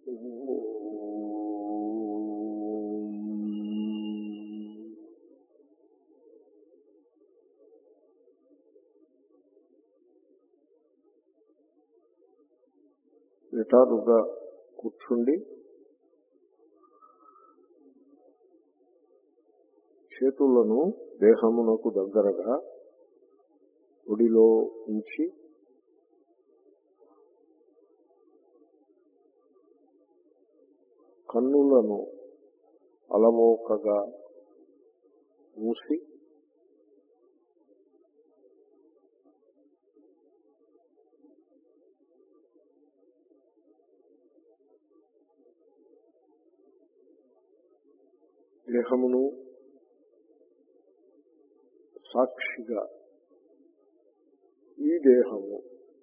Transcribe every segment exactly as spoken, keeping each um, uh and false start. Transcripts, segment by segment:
నిటారుగా కూర్చుండి చేతులను దేహమునకు దగ్గరగా ఒడిలో ఉంచి కన్నులను అలవోకగా మూసి దేహమును సాక్షిగా ఈ దేహము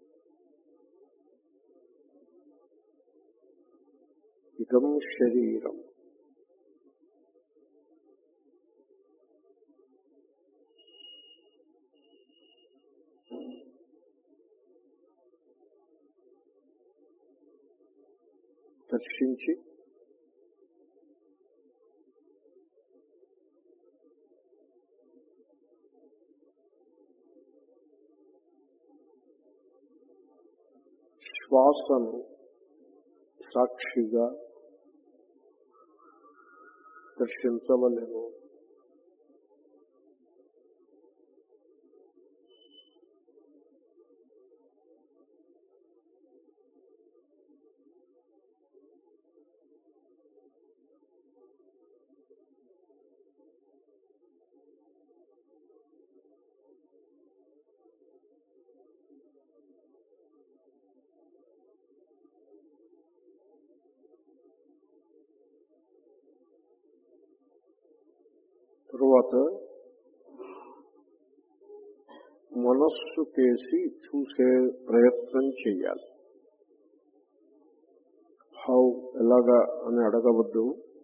ఇదం శరీరం దర్శించి శ్వాసను సాక్షిగా దర్శించవలెను. తరువాత మనస్సు కేసి చూసే ప్రయత్నం చేయాలి. హౌ ఎలాగా అని అడగవద్దు.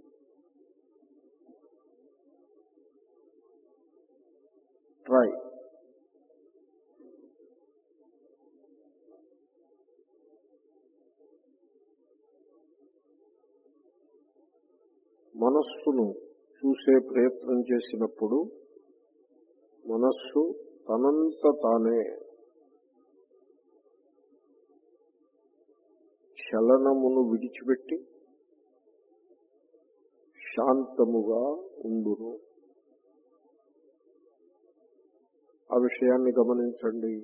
ట్రై. మనస్సును చూసే ప్రయత్నం చేసినప్పుడు మనస్సు తనంత తానే చలనమును విడిచిపెట్టి శాంతముగా ఉండును. ఆ విషయాన్ని గమనించండి.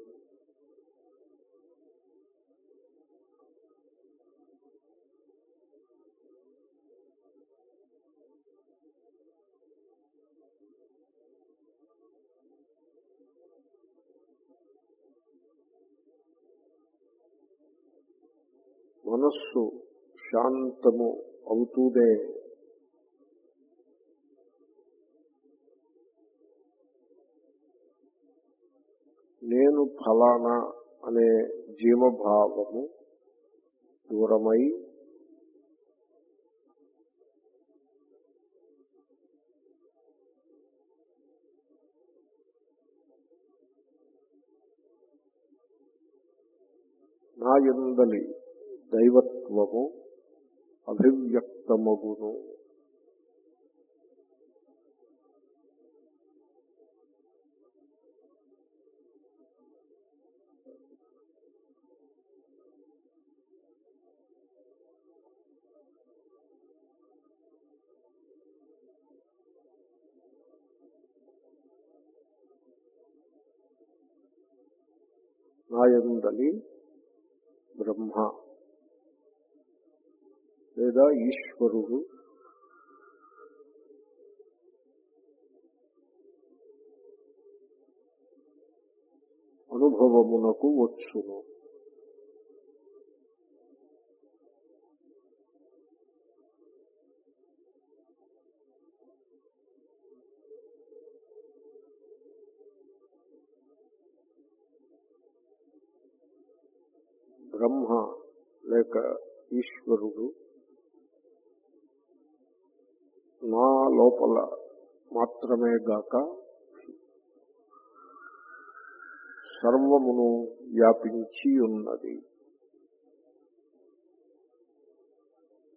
మనస్సు శాంతము అవుతూనే నేను ఫలానా అనే జీవభావము దూరమై నా యందలి దైవత్వము అభివ్యక్తమగును. నా యందలి బ్రహ్మ లేదా ఈశ్వరుడు అనుభవమునకు వచ్చును. బ్రహ్మ లేక ఈశ్వరుడు నా లోపల మాత్రమే గాక సర్వమును వ్యాపించి ఉన్నది.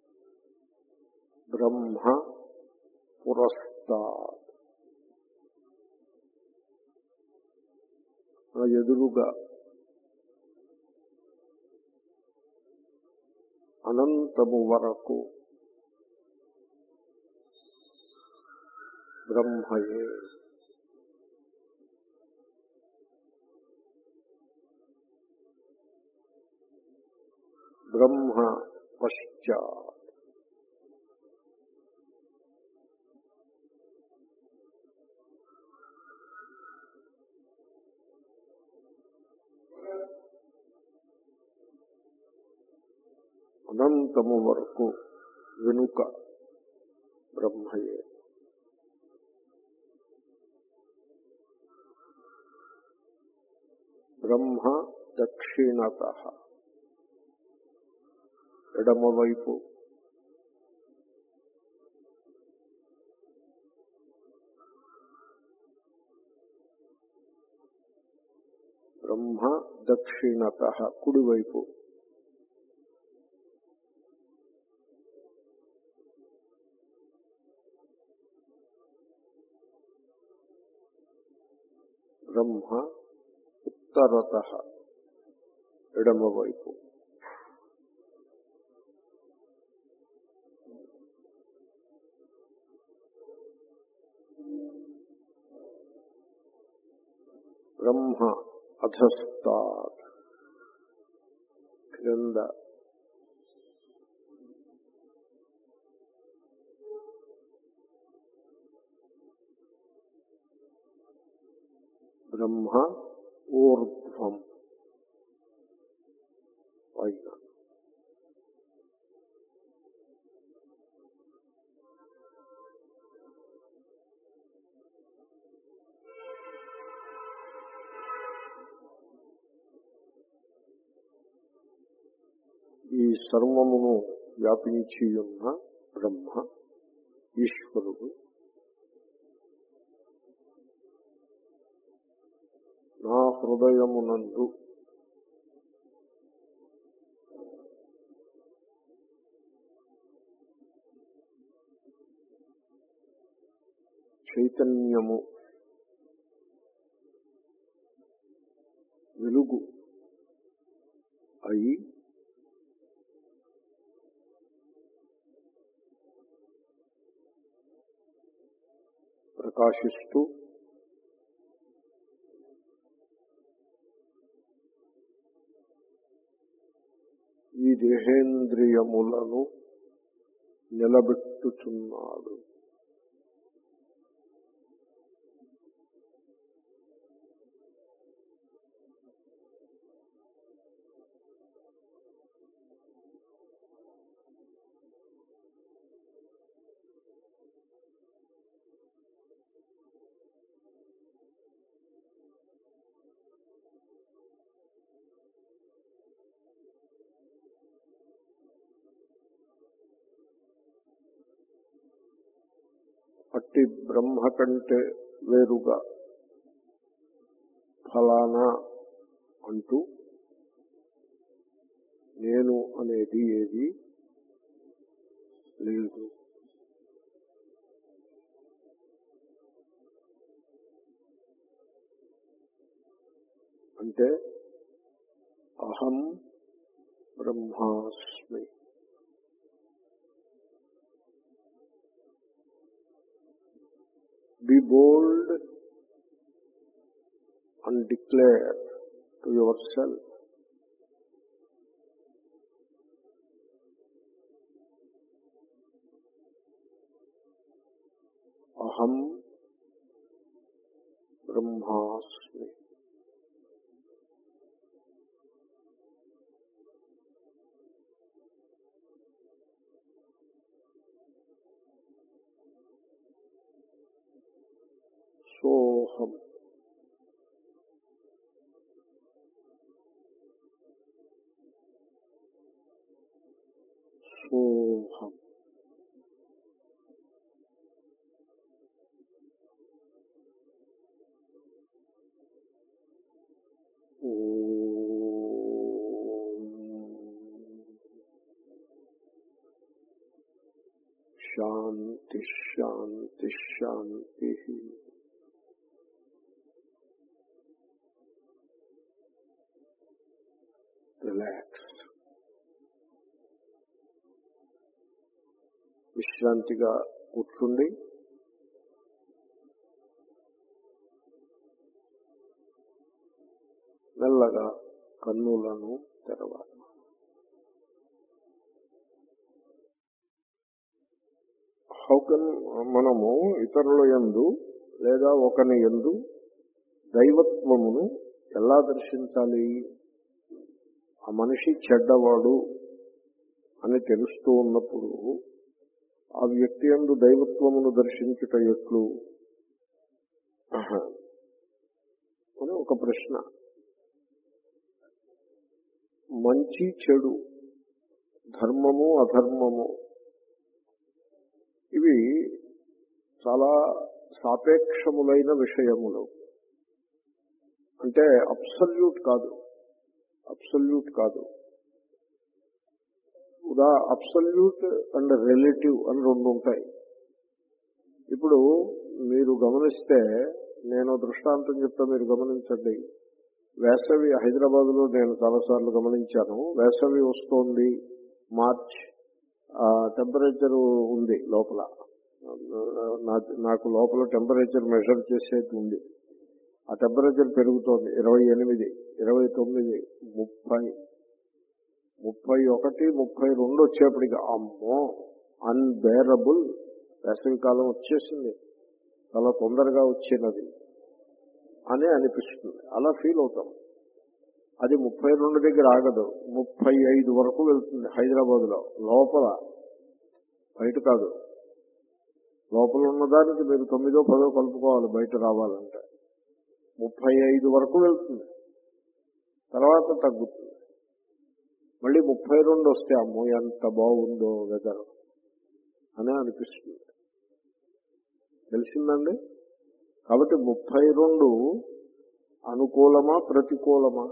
బ్రహ్మ పురస్తాత్, నా ఎదురుగా అనంతము వరకు బ్రహ్మయే. బ్రహ్మ పశ్చాత్, అనంతము వరకు వెనుక బ్రహ్మయే. బ్రహ్మ దక్షిణతః, ఎడమవైపు బ్రహ్మ దక్షిణతః, కుడివైపు బ్రహ్మ ఉత్తరతః, ఎడమవైపు బ్రహ్మ అధస్తాత్, క్రింద బ్రహ్మ ఊర్ధ్వం, పైన. ఈ సర్వమును వ్యాపించియున్న బ్రహ్మ ఈశ్వరుడు నా హృదయమునందు చైతన్యము, వెలుగు అయి ప్రకాశిస్తూ ఈ దేహేంద్రియములను నిలబెట్టుచున్నాడు. అట్టి బ్రహ్మ కంటే వేరుగా ఫలానా అంటూ నేను అనేది ఏది లేదు. అంటే అహం బ్రహ్మాస్మి. Be bold and declare to yourself, Aham Brahmasmi. Soham. Soham. శాంతి శాంతి శాంతి. రిలాక్స్. విశ్రాంతిగా కూర్చుండి మెల్లగా కన్నులను తెరవాలి. హౌ కెన్ మనము ఇతరుల యందు లేదా ఒకని యందు దైవత్వమును ఎలా దర్శించాలి? ఆ మనిషి చెడ్డవాడు అని తెలుస్తూ ఉన్నప్పుడు ఆ వ్యక్తి యందు దైవత్వమును దర్శించుట ఎట్లు అని ఒక ప్రశ్న. మంచి చెడు, ధర్మము అధర్మము ఇవి చాలా సాపేక్షములైన విషయములు. అంటే అబ్సల్యూట్ కాదు, అబ్సల్యూట్ కాదు. ఉదా అబ్సల్యూట్ అండ్ రిలేటివ్ అని రెండు ఉంటాయి. ఇప్పుడు మీరు గమనిస్తే, నేను దృష్టాంతం చెప్తా, మీరు గమనించండి. వేసవి హైదరాబాద్ లో నేను చాలాసార్లు గమనించాను. వేసవి వస్తోంది, మార్చ్, టెంపరేచర్ ఉంది లోపల, నాకు లోపల టెంపరేచర్ మెజర్ చేసేది ఉంది. ఆ టెంపరేచర్ పెరుగుతోంది. ఇరవై ఎనిమిది ఇరవై తొమ్మిది ముప్పై ముప్పై ఒకటి ముప్పై రెండు వచ్చేప్పటికి అమ్మో అన్బేరబుల్, వేసవి కాలం వచ్చేసింది, చాలా తొందరగా వచ్చినది అని అనిపిస్తుంది. అలా ఫీల్ అవుతాం. అది ముప్పై రెండు దగ్గర ఆగదు, ముప్పై ఐదు వరకు వెళ్తుంది హైదరాబాద్ లో. లోపల, బయట కాదు. లోపల ఉన్నదానికి మీరు తొమ్మిదో పదో కలుపుకోవాలి బయట రావాలంటే. ముప్పై ఐదు వరకు వెళ్తుంది, తర్వాత తగ్గుతుంది. మళ్ళీ ముప్పై రెండు వస్తే అమ్మో ఎంత బాగుందో వెదర్ అని అనిపిస్తుంది. తెలిసిందండి? కాబట్టి ముప్పై రెండు అనుకూలమా ప్రతికూలమా?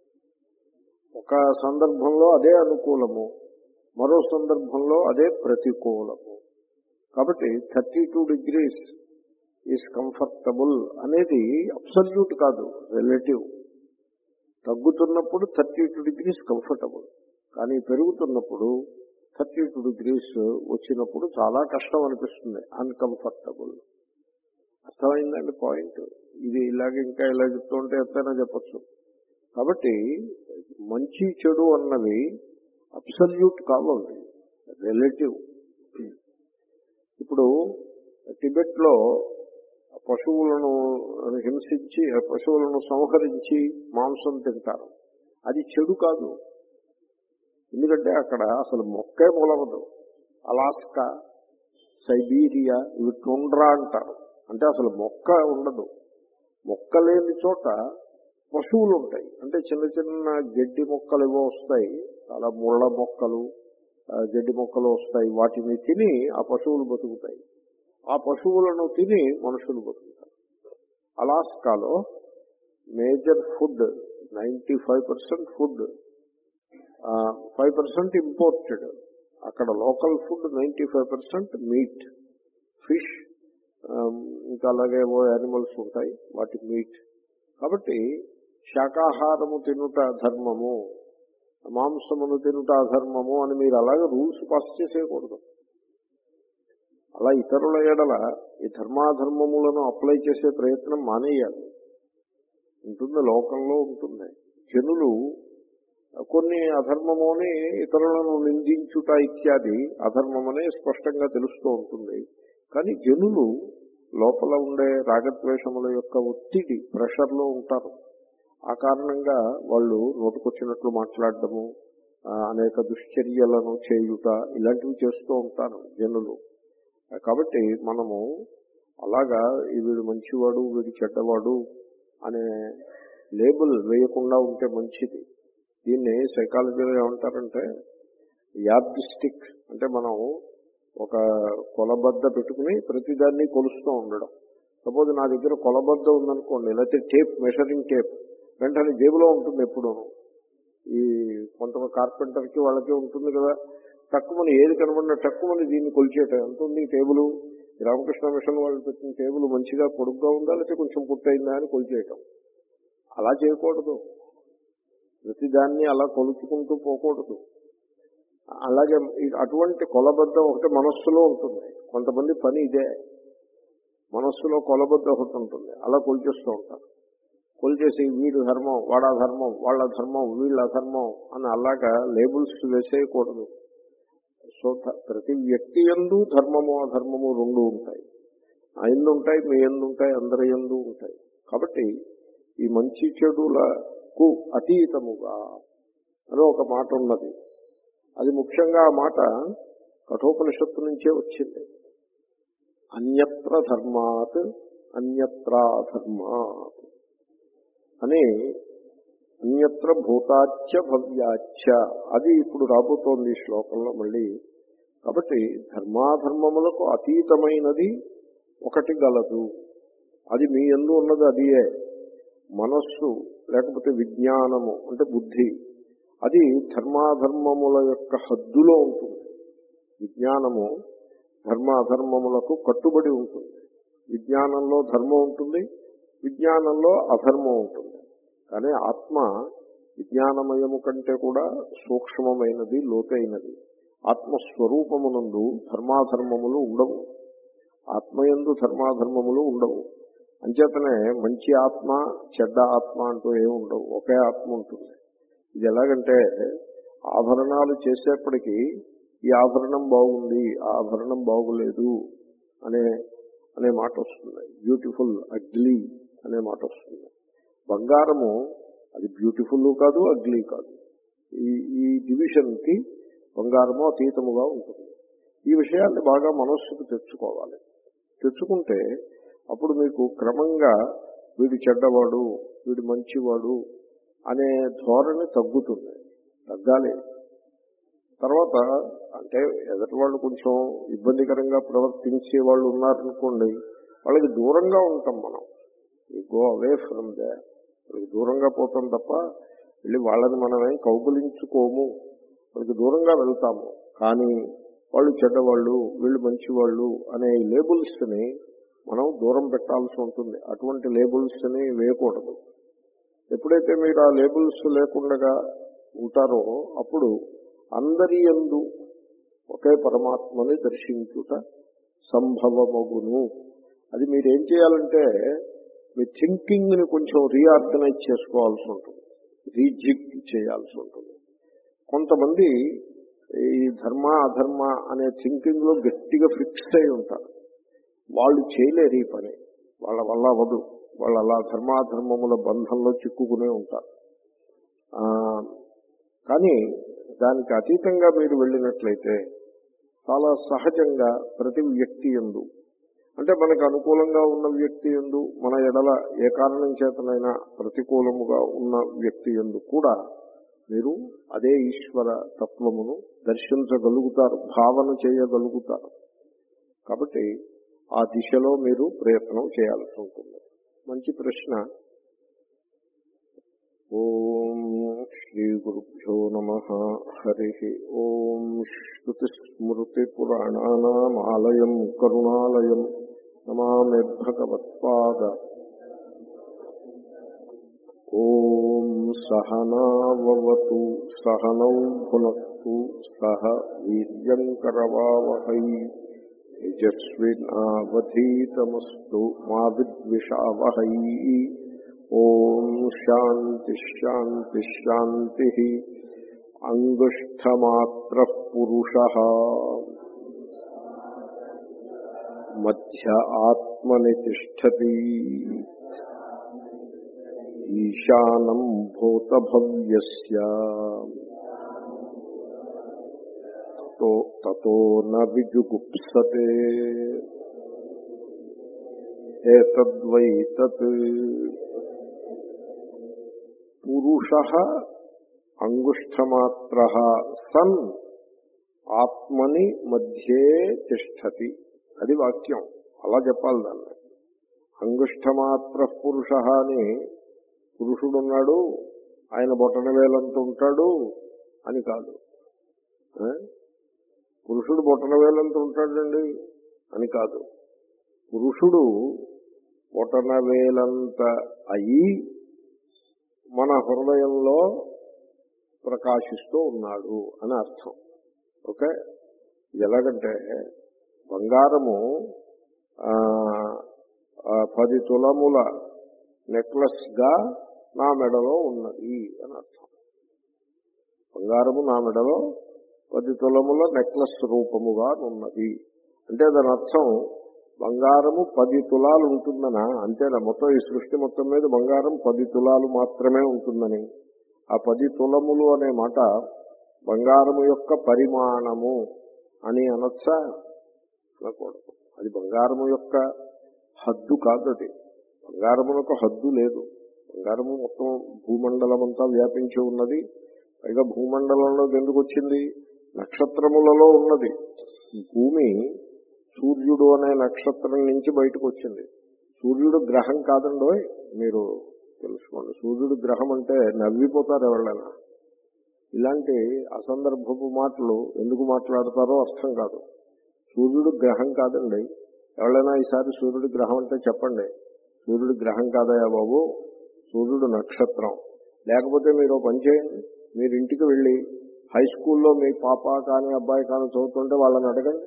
ఒక సందర్భంలో అదే అనుకూలము, మరో సందర్భంలో అదే ప్రతికూలము. కాబట్టి thirty two degrees is comfortable అనేది అబ్సల్యూట్ కాదు, రిలేటివ్. తగ్గుతున్నప్పుడు థర్టీ టూ డిగ్రీస్ కంఫర్టబుల్, కానీ పెరుగుతున్నప్పుడు థర్టీ టూ డిగ్రీస్ వచ్చినప్పుడు చాలా కష్టం అనిపిస్తుంది, అన్కంఫర్టబుల్. అర్థమైందండి పాయింట్? ఇది ఇలాగే ఇంకా ఇలా చెప్తూ ఉంటే ఎంతైనా చెప్పచ్చు. కాబట్టి మంచి చెడు అన్నవి అబ్సల్యూట్ కావాలి, రిలేటివ్. ఇప్పుడు టిబెట్ లో పశువులను హింసించి, పశువులను సంహరించి మాంసం తింటారు. అది చెడు కాదు, ఎందుకంటే అక్కడ అసలు మొక్కే మొలవదు. అలాస్కా, సైబీరియా, ఇవి టుండ్రా అంటారు. అంటే అసలు మొక్క ఉండదు. మొక్క లేని చోట పశువులు ఉంటాయి. అంటే చిన్న చిన్న గడ్డి మొక్కలు ఏవో వస్తాయి, చాలా ముళ్ళ మొక్కలు, గడ్డి మొక్కలు వస్తాయి. వాటిని తిని ఆ పశువులు బతుకుతాయి. ఆ పశువులను తిని మనుషులు బతుకుతారు. అలాస్కాలో major food, ninety five percent food, five percent imported. అక్కడ local food ninety five percent meat, fish, ఇంకా అలాగే యానిమల్స్ ఉంటాయి, వాటి మీట్. కాబట్టి శాకాహారము తినుట ధర్మము, మాంసమును తినుట అధర్మము అని మీరు అలాగే రూల్స్ పాస్ చేసేయకూడదు. అలా ఇతరుల ఎడల ఈ ధర్మాధర్మములను అప్లై చేసే ప్రయత్నం మానేయాలి. ఉంటుంది, లోకంలో ఉంటుంది. జనులు కొన్ని అధర్మముని ఇతరులను నిందించుట ఇత్యాది అధర్మమనే స్పష్టంగా తెలుస్తూ ఉంటుంది. కానీ జనులు లోపల ఉండే రాగద్వేషముల యొక్క ఒత్తిడి, ప్రెషర్లో ఉంటారు. ఆ కారణంగా వాళ్ళు నోటుకొచ్చినట్లు మాట్లాడటము, అనేక దుశ్చర్యలను చేయుట, ఇలాంటివి చేస్తూ ఉంటారు జనులు. కాబట్టి మనము అలాగా వీడు మంచివాడు వీడు చెడ్డవాడు అనే లేబుల్ వేయకుండా ఉంటే మంచిది. దీన్ని సైకాలజీలో ఏమంటారంటే యార్డిస్టిక్. అంటే మనం ఒక కొలబద్ద పెట్టుకుని ప్రతిదాన్ని కొలుస్తూ ఉండడం. సపోజ్ నా దగ్గర కొలబద్ద ఉందనుకోండి, లేకపోతే టేప్, మెషరింగ్ టేప్ వెంటనే జేబులో ఉంటుంది ఎప్పుడు. ఈ కొంత కార్పెంటర్కి వాళ్ళకి ఉంటుంది కదా, తక్కువని ఏది కనబడినా తక్కువని దీన్ని కొలిచేయటం ఎంత ఉంది టేబుల్, రామకృష్ణ మిషన్ వాళ్ళు పెట్టిన టేబుల్ మంచిగా పొడుగ్గా ఉందా లేకపోతే కొంచెం పుట్టయిందా అని కొలిచేయటం. అలా చేయకూడదు, ప్రతిదాన్ని అలా కొలుచుకుంటూ పోకూడదు. అలాగే అటువంటి కొలబద్దం ఒకటి మనస్సులో ఉంటుంది. కొంతమంది పని ఇదే, మనస్సులో కొలబద్దం ఒకటి ఉంటుంది, అలా కొలిచేస్తూ ఉంటారు. కొలిచేసి వీడు ధర్మం, వాడా ధర్మం, వాళ్ళ ధర్మం, వీళ్ళ ధర్మం అని అలాగా లేబుల్స్ వేసేయకూడదు. సో ప్రతి వ్యక్తి యందు ధర్మము అధర్మము రెండు ఉంటాయి. ఆ ఎందు ఉంటాయి, మీ ఎందు ఉంటాయి, అందరి యందు ఉంటాయి. కాబట్టి ఈ మంచి చెడులకు అతీతముగా అని ఒక మాట ఉన్నది. అది ముఖ్యంగా ఆ మాట కఠోపనిషత్తు నుంచే వచ్చింది. అన్యత్ర ధర్మాత్ అన్యత్రా ధర్మాత్ అని, అన్యత్ర భూతాచ్య భవ్యాచ్య, అది ఇప్పుడు రాబోతోంది ఈ శ్లోకంలో మళ్ళీ. కాబట్టి ధర్మాధర్మములకు అతీతమైనది ఒకటి గలదు, అది మీ యందు ఉన్నది. అదియే మనస్సు లేకపోతే విజ్ఞానము అంటే బుద్ధి, అది ధర్మాధర్మముల యొక్క హద్దులో ఉంటుంది. విజ్ఞానము ధర్మాధర్మములకు కట్టుబడి ఉంటుంది. విజ్ఞానంలో ధర్మం ఉంటుంది, విజ్ఞానంలో అధర్మం ఉంటుంది. కానీ ఆత్మ విజ్ఞానమయము కంటే కూడా సూక్ష్మమైనది, లోతైనది. ఆత్మస్వరూపమునందు ధర్మాధర్మములు ఉండవు, ఆత్మయందు ధర్మాధర్మములు ఉండవు. అంచేతనే మంచి ఆత్మ చెడ్డ ఆత్మ అంటూ ఏమి ఉండవు, ఒకే ఆత్మ ఉంటుంది. ఇది ఎలాగంటే ఆభరణాలు చేసేప్పటికీ ఈ ఆభరణం బాగుంది, ఆ ఆభరణం బాగులేదు అనే అనే మాట వస్తుంది. బ్యూటిఫుల్ అగ్లీ అనే మాట వస్తుంది. బంగారము అది బ్యూటిఫుల్ కాదు, అగ్లీ కాదు. ఈ ఈ డివిజన్కి బంగారము అతీతముగా ఉంటుంది. ఈ విషయాన్ని బాగా మనస్సుకు తెచ్చుకోవాలి. తెచ్చుకుంటే అప్పుడు మీకు క్రమంగా వీడు చెడ్డవాడు, వీడు మంచివాడు అనే ధోరణి తగ్గుతుంది. తగ్గాలి. తర్వాత అంటే ఎదుటి వాళ్ళు కొంచెం ఇబ్బందికరంగా ప్రవర్తించే వాళ్ళు ఉన్నారనుకోండి, వాళ్ళకి దూరంగా ఉంటాం మనం. గో అవే ఫ్రమ్ దే, వాళ్ళకి దూరంగా పోతాం తప్ప వెళ్ళి వాళ్ళని మనమేం కౌగులించుకోము, వాళ్ళకి దూరంగా వెళ్తాము. కానీ వాళ్ళు చెడ్డవాళ్ళు, వీళ్ళు మంచివాళ్ళు అనే లేబుల్స్ని మనం దూరం పెట్టాల్సి ఉంటుంది. అటువంటి లేబుల్స్ని వేయకూడదు. ఎప్పుడైతే మీరు ఆ లేబుల్స్ లేకుండా ఉంటారో అప్పుడు అందరి యందు ఒకే పరమాత్మని దర్శించుట సంభవమగును. అది మీరేం చేయాలంటే మీ థింకింగ్ని కొంచెం రీఆర్గనైజ్ చేసుకోవాల్సి ఉంటుంది, రీజిగ్ చేయాల్సి ఉంటుంది. కొంతమంది ఈ ధర్మ అధర్మ అనే థింకింగ్లో గట్టిగా ఫిక్స్ అయి ఉంటారు. వాళ్ళు చేయలేరు ఈ పని, వాళ్ళ వల్ల అవ్వదు. వాళ్ళు అలా ధర్మాధర్మముల బంధంలో చిక్కుకునే ఉంటారు. కానీ దానికి అతీతంగా మీరు వెళ్ళినట్లయితే చాలా సహజంగా ప్రతి వ్యక్తి యందు, అంటే మనకు అనుకూలంగా ఉన్న వ్యక్తి యందు, మన ఎడల ఏ కారణం చేతనైనా ప్రతికూలముగా ఉన్న వ్యక్తి యందు కూడా మీరు అదే ఈశ్వర తత్వమును దర్శించగలుగుతారు, భావన చేయగలుగుతారు. కాబట్టి ఆ దిశలో మీరు ప్రయత్నం చేయాల్సి ఉంటుంది. మంచి ప్రశ్న. ఓం శ్రీ గురుభ్యో నమః. హరి ఓం. శ్రుతిస్మృతిపురాణానామాలయం కరుణాలయం నమామి భగవత్పాద. ఓం సహనావవతు సహనౌ భునక్తు సహ వీర్యంకరవావహై తేజస్వినావధీతమస్తు మా విద్విషావహై. ఓం శాంతి శాంతి శాంతి. అంగుష్ఠమాత్రః పురుషః మధ్య ఆత్మని తిష్టతి. ఈశానం భూతభవ్యస్య తతో న విజుగుప్సతే. ఏతద్వై తత్. పురుషః అంగుష్ఠమాత్రః సన్ ఆత్మని మధ్యే తిష్టతి. అది వాక్యం, అలా చెప్పాలి దాన్ని. అంగుష్ఠమాత్ర పురుషః అని పురుషుడున్నాడు, ఆయన బొటన వేలంత ఉంటాడు అని కాదు. పురుషుడు బొటన వేలంత ఉంటాడండి అని కాదు. పురుషుడు బొటన వేలంత అయి మన హృదయంలో ప్రకాశిస్తూ ఉన్నాడు అని అర్థం. ఓకే, ఇది ఎలాగంటే బంగారము పది తులముల నెక్లెస్ గా నా మెడలో ఉన్నది అని అర్థం. బంగారము నా మెడలో పది తులముల నెక్లెస్ రూపముగా ఉన్నది అంటే దాని అర్థం బంగారము పది తులాలు ఉంటుందనా? అంతేనా? మొత్తం ఈ సృష్టి మొత్తం మీద బంగారం పది తులాలు మాత్రమే ఉంటుందని. ఆ పది తులములు అనే మాట బంగారము యొక్క పరిమాణము అని అనొచ్చా? అనకూడదు. అది బంగారము యొక్క హద్దు కాదు. అది బంగారమునకు హద్దు లేదు. బంగారము మొత్తం భూమండలం అంతా వ్యాపించి ఉన్నది. పైగా భూమండలంలో ఎందుకు వచ్చింది? నక్షత్రములలో ఉన్నది. భూమి సూర్యుడు అనే నక్షత్రం నుంచి బయటకు వచ్చింది. సూర్యుడు గ్రహం కాదండో, మీరు తెలుసుకోండి. సూర్యుడు గ్రహం అంటే నవ్విపోతారు ఎవరైనా. ఇలాంటి అసందర్భపు మాటలు ఎందుకు మాట్లాడతారో అర్థం కాదు. సూర్యుడు గ్రహం కాదండి. ఎవరైనా ఈసారి సూర్యుడు గ్రహం అంటే చెప్పండి. సూర్యుడు గ్రహం కాదయా బాబు, సూర్యుడు నక్షత్రం. లేకపోతే మీరు పని చేయండి, మీరు ఇంటికి వెళ్ళి హై స్కూల్లో మీ పాప కానీ అబ్బాయి కానీ చదువుతుంటే వాళ్ళని అడగండి.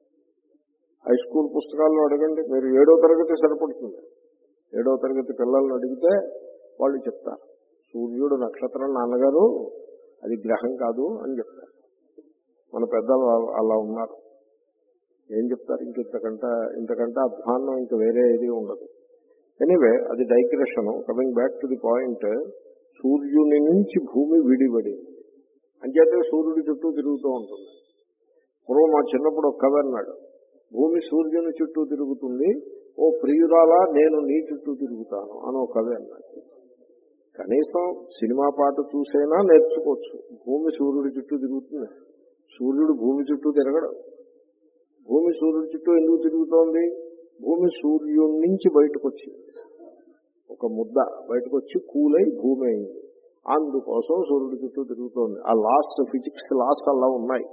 హై స్కూల్ పుస్తకాలను అడగండి. మీరు ఏడో తరగతి సరిపడుతుంది. ఏడో తరగతి పిల్లలను అడిగితే వాళ్ళు చెప్తారు సూర్యుడు నక్షత్రం నాన్నగారు అది గ్రహం కాదు అని చెప్తారు. మన పెద్దలు అలా ఉన్నారు. ఏం చెప్తారు? ఇంక ఇంతకంటే ఇంతకంటే అధ్వాన్నం ఇంక వేరే ఏది ఉండదు. ఎనీవే, అది digression. Coming back to the point, సూర్యుని నుంచి భూమి విడిపడింది అంచేతే సూర్యుడి చుట్టూ తిరుగుతూ ఉంటుంది. పూర్వం మా చిన్నప్పుడు ఒక కవి అన్నాడు, భూమి సూర్యుని చుట్టూ తిరుగుతుంది, ఓ ప్రియురాలా నేను నీ చుట్టూ తిరుగుతాను అని ఒక కవి అన్నాడు. కనీసం సినిమా పాట చూసైనా నేర్చుకోవచ్చు. భూమి సూర్యుడి చుట్టూ తిరుగుతుంది, సూర్యుడు భూమి చుట్టూ తిరగడం. భూమి సూర్యుడి చుట్టూ ఎందుకు తిరుగుతోంది? భూమి సూర్యుడి నుంచి బయటకు వచ్చింది, ఒక ముద్ద బయటకు వచ్చి కూలై భూమి అయింది. అందుకోసం సూర్యుడి చుట్టూ తిరుగుతోంది. ఆ లాస్, ఫిజిక్స్ లాస్ అలా ఉన్నాయి.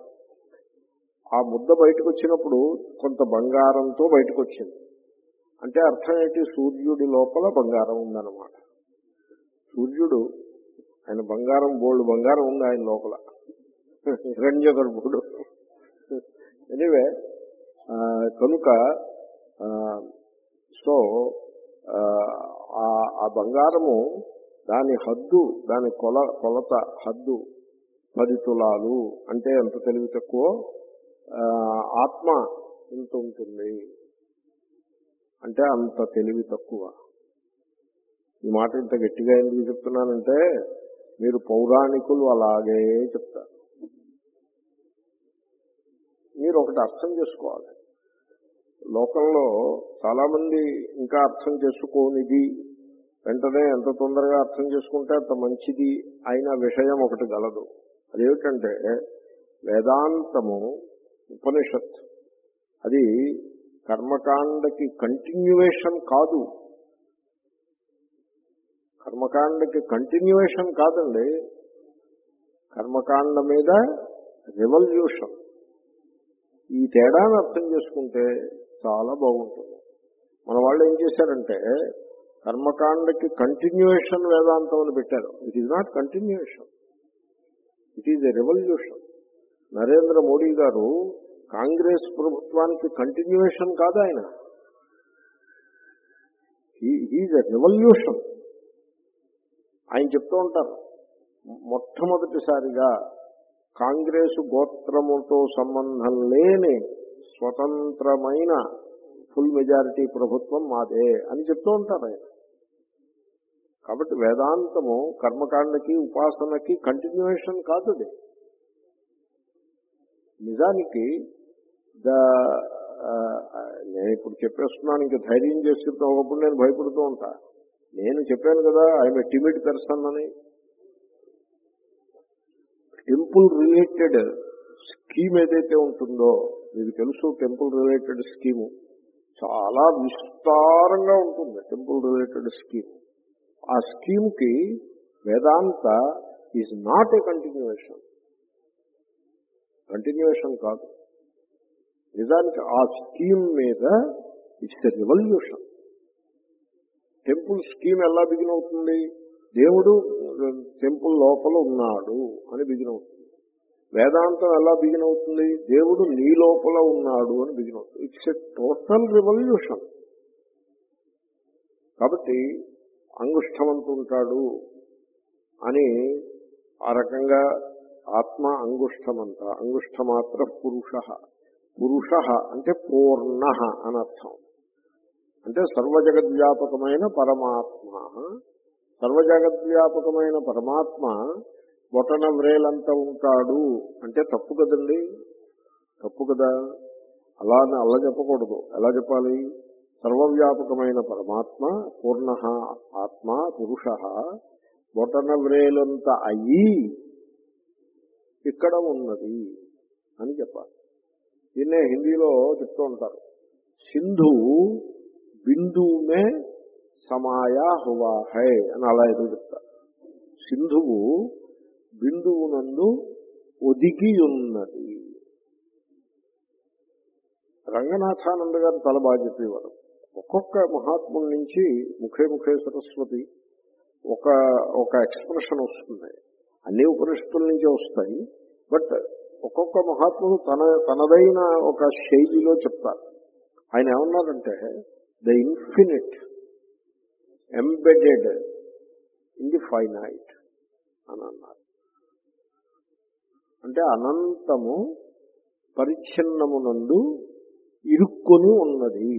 ఆ ముద్ద బయటకు వచ్చినప్పుడు కొంత బంగారంతో బయటకు వచ్చింది అంటే అర్థం ఏంటి? సూర్యుడి లోపల బంగారం ఉందన్నమాట. సూర్యుడు ఆయన బంగారం, బోల్డ్ బంగారం ఉంది ఆయన లోపల, హిరణ్య గర్భుడు. ఎనీవే, కనుక సో ఆ బంగారము దాని హద్దు, దాని కొల కొలత హద్దు పది తులాలు అంటే ఎంత తెలివి తక్కువ. ఆత్మ ఎంత ఉంటుంది అంటే అంత తెలివి తక్కువ. ఈ మాట ఇంత గట్టిగా ఎందుకు చెప్తున్నానంటే మీరు పౌరాణికులు అలాగే చెప్తారు. మీరు ఒకటి అర్థం చేసుకోవాలి. లోకంలో చాలా మంది ఇంకా అర్థం చేసుకోనిది, వెంటనే ఎంత తొందరగా అర్థం చేసుకుంటే అంత మంచిది అయిన విషయం ఒకటి గలదు. అదేమిటంటే వేదాంతము, ఉపనిషత్, అది కర్మకాండకి కంటిన్యూవేషన్ కాదు. కర్మకాండకి కంటిన్యూవేషన్ కాదండి, కర్మకాండ మీద రెవల్యూషన్. ఈ తేడాను అర్థం చేసుకుంటే చాలా బాగుంటుంది. మన వాళ్ళు ఏం చేశారంటే కర్మకాండకి కంటిన్యూవేషన్ వేదాంతం అని పెట్టారు. It is not continuation, it is a revolution. Narendra Modi garu Congress ప్రభుత్వానికి కంటిన్యూవేషన్ కాదు, ఆయన ఈజ్ ఎ రెవల్యూషన్. ఆయన చెప్తూ ఉంటారు, మొట్టమొదటిసారిగా కాంగ్రెస్ గోత్రముతో సంబంధం లేని స్వతంత్రమైన ఫుల్ మెజారిటీ ప్రభుత్వం మాదే అని చెప్తూ ఉంటారు ఆయన. కాబట్టి వేదాంతము కర్మకాండకి, ఉపాసనకి కంటిన్యూవేషన్ కాదు. అది నిజానికి ద నేను ఇప్పుడు చెప్పేస్తున్నాను, ఇంకా ధైర్యం చేసి చెప్తా. ఒకప్పుడు నేను భయపడుతూ ఉంటా. నేను చెప్పాను కదా ఐఎమ్ ఏ టిమిడ్ పర్సన్ అని. టెంపుల్ రిలేటెడ్ స్కీమ్ ఏదైతే ఉంటుందో మీకు తెలుసు, టెంపుల్ రిలేటెడ్ స్కీము చాలా విస్తారంగా ఉంటుంది. టెంపుల్ రిలేటెడ్ స్కీమ్, ఆ స్కీమ్కి Vedanta is not a continuation. Continuation కాదు. నిజానికి ఆ స్కీమ్ మీద it's a revolution. Temple scheme ఎలా బిగిన్ అవుతుంది? దేవుడు టెంపుల్ లోపల ఉన్నాడు అని బిగిన్ అవుతుంది. వేదాంతం ఎలా బిగిన్ అవుతుంది? దేవుడు నీ లోపల ఉన్నాడు అని బిగిన్ అవుతుంది. It's a total revolution. కాబట్టి అంగుష్టమంతుంటాడు అని ఆ రకంగా ఆత్మ అంగుష్టమంత, అంగుష్టమాత్ర పురుష. పురుష అంటే పూర్ణ అని అర్థం. అంటే సర్వజగద్వ్యాపకమైన పరమాత్మ. సర్వజగద్వ్యాపకమైన పరమాత్మ బొటన వ్రేలంతా ఉంటాడు అంటే తప్పు కదండి, తప్పు కదా. అలా అలా చెప్పకూడదు. ఎలా చెప్పాలి? సర్వవ్యాపకమైన పరమాత్మ పూర్ణ ఆత్మ పురుష బొటన వ్రేలంత అయ్యి ఇక్కడ ఉన్నది అని చెప్పాలి. దీన్నే హిందీలో చెప్తూ ఉంటారు, సింధు బిందువుమే సమాయా హువా హై అని. అలా ఏదో చెప్తారు. సింధువు బిందువునందు ఒదిగి ఉన్నది. రంగనాథానంద గారు చాలా బాగా చెప్పేవారు. ఒక్కొక్క మహాత్ముల నుంచి ముఖే ముఖే సరస్వతి ఒక ఒక ఎక్స్ప్రెషన్ వస్తుంది. అన్ని ఉపనిషత్తుల నుంచే వస్తాయి. బట్ ఒక్కొక్క మహాత్ముడు తన తనదైన ఒక శైలిలో చెప్తారు. ఆయన ఏమన్నారంటే, the infinite embedded in the finite అని అన్నారు. అంటే అనంతము పరిచ్ఛిన్నమునందు ఇరుక్కొని ఉన్నది.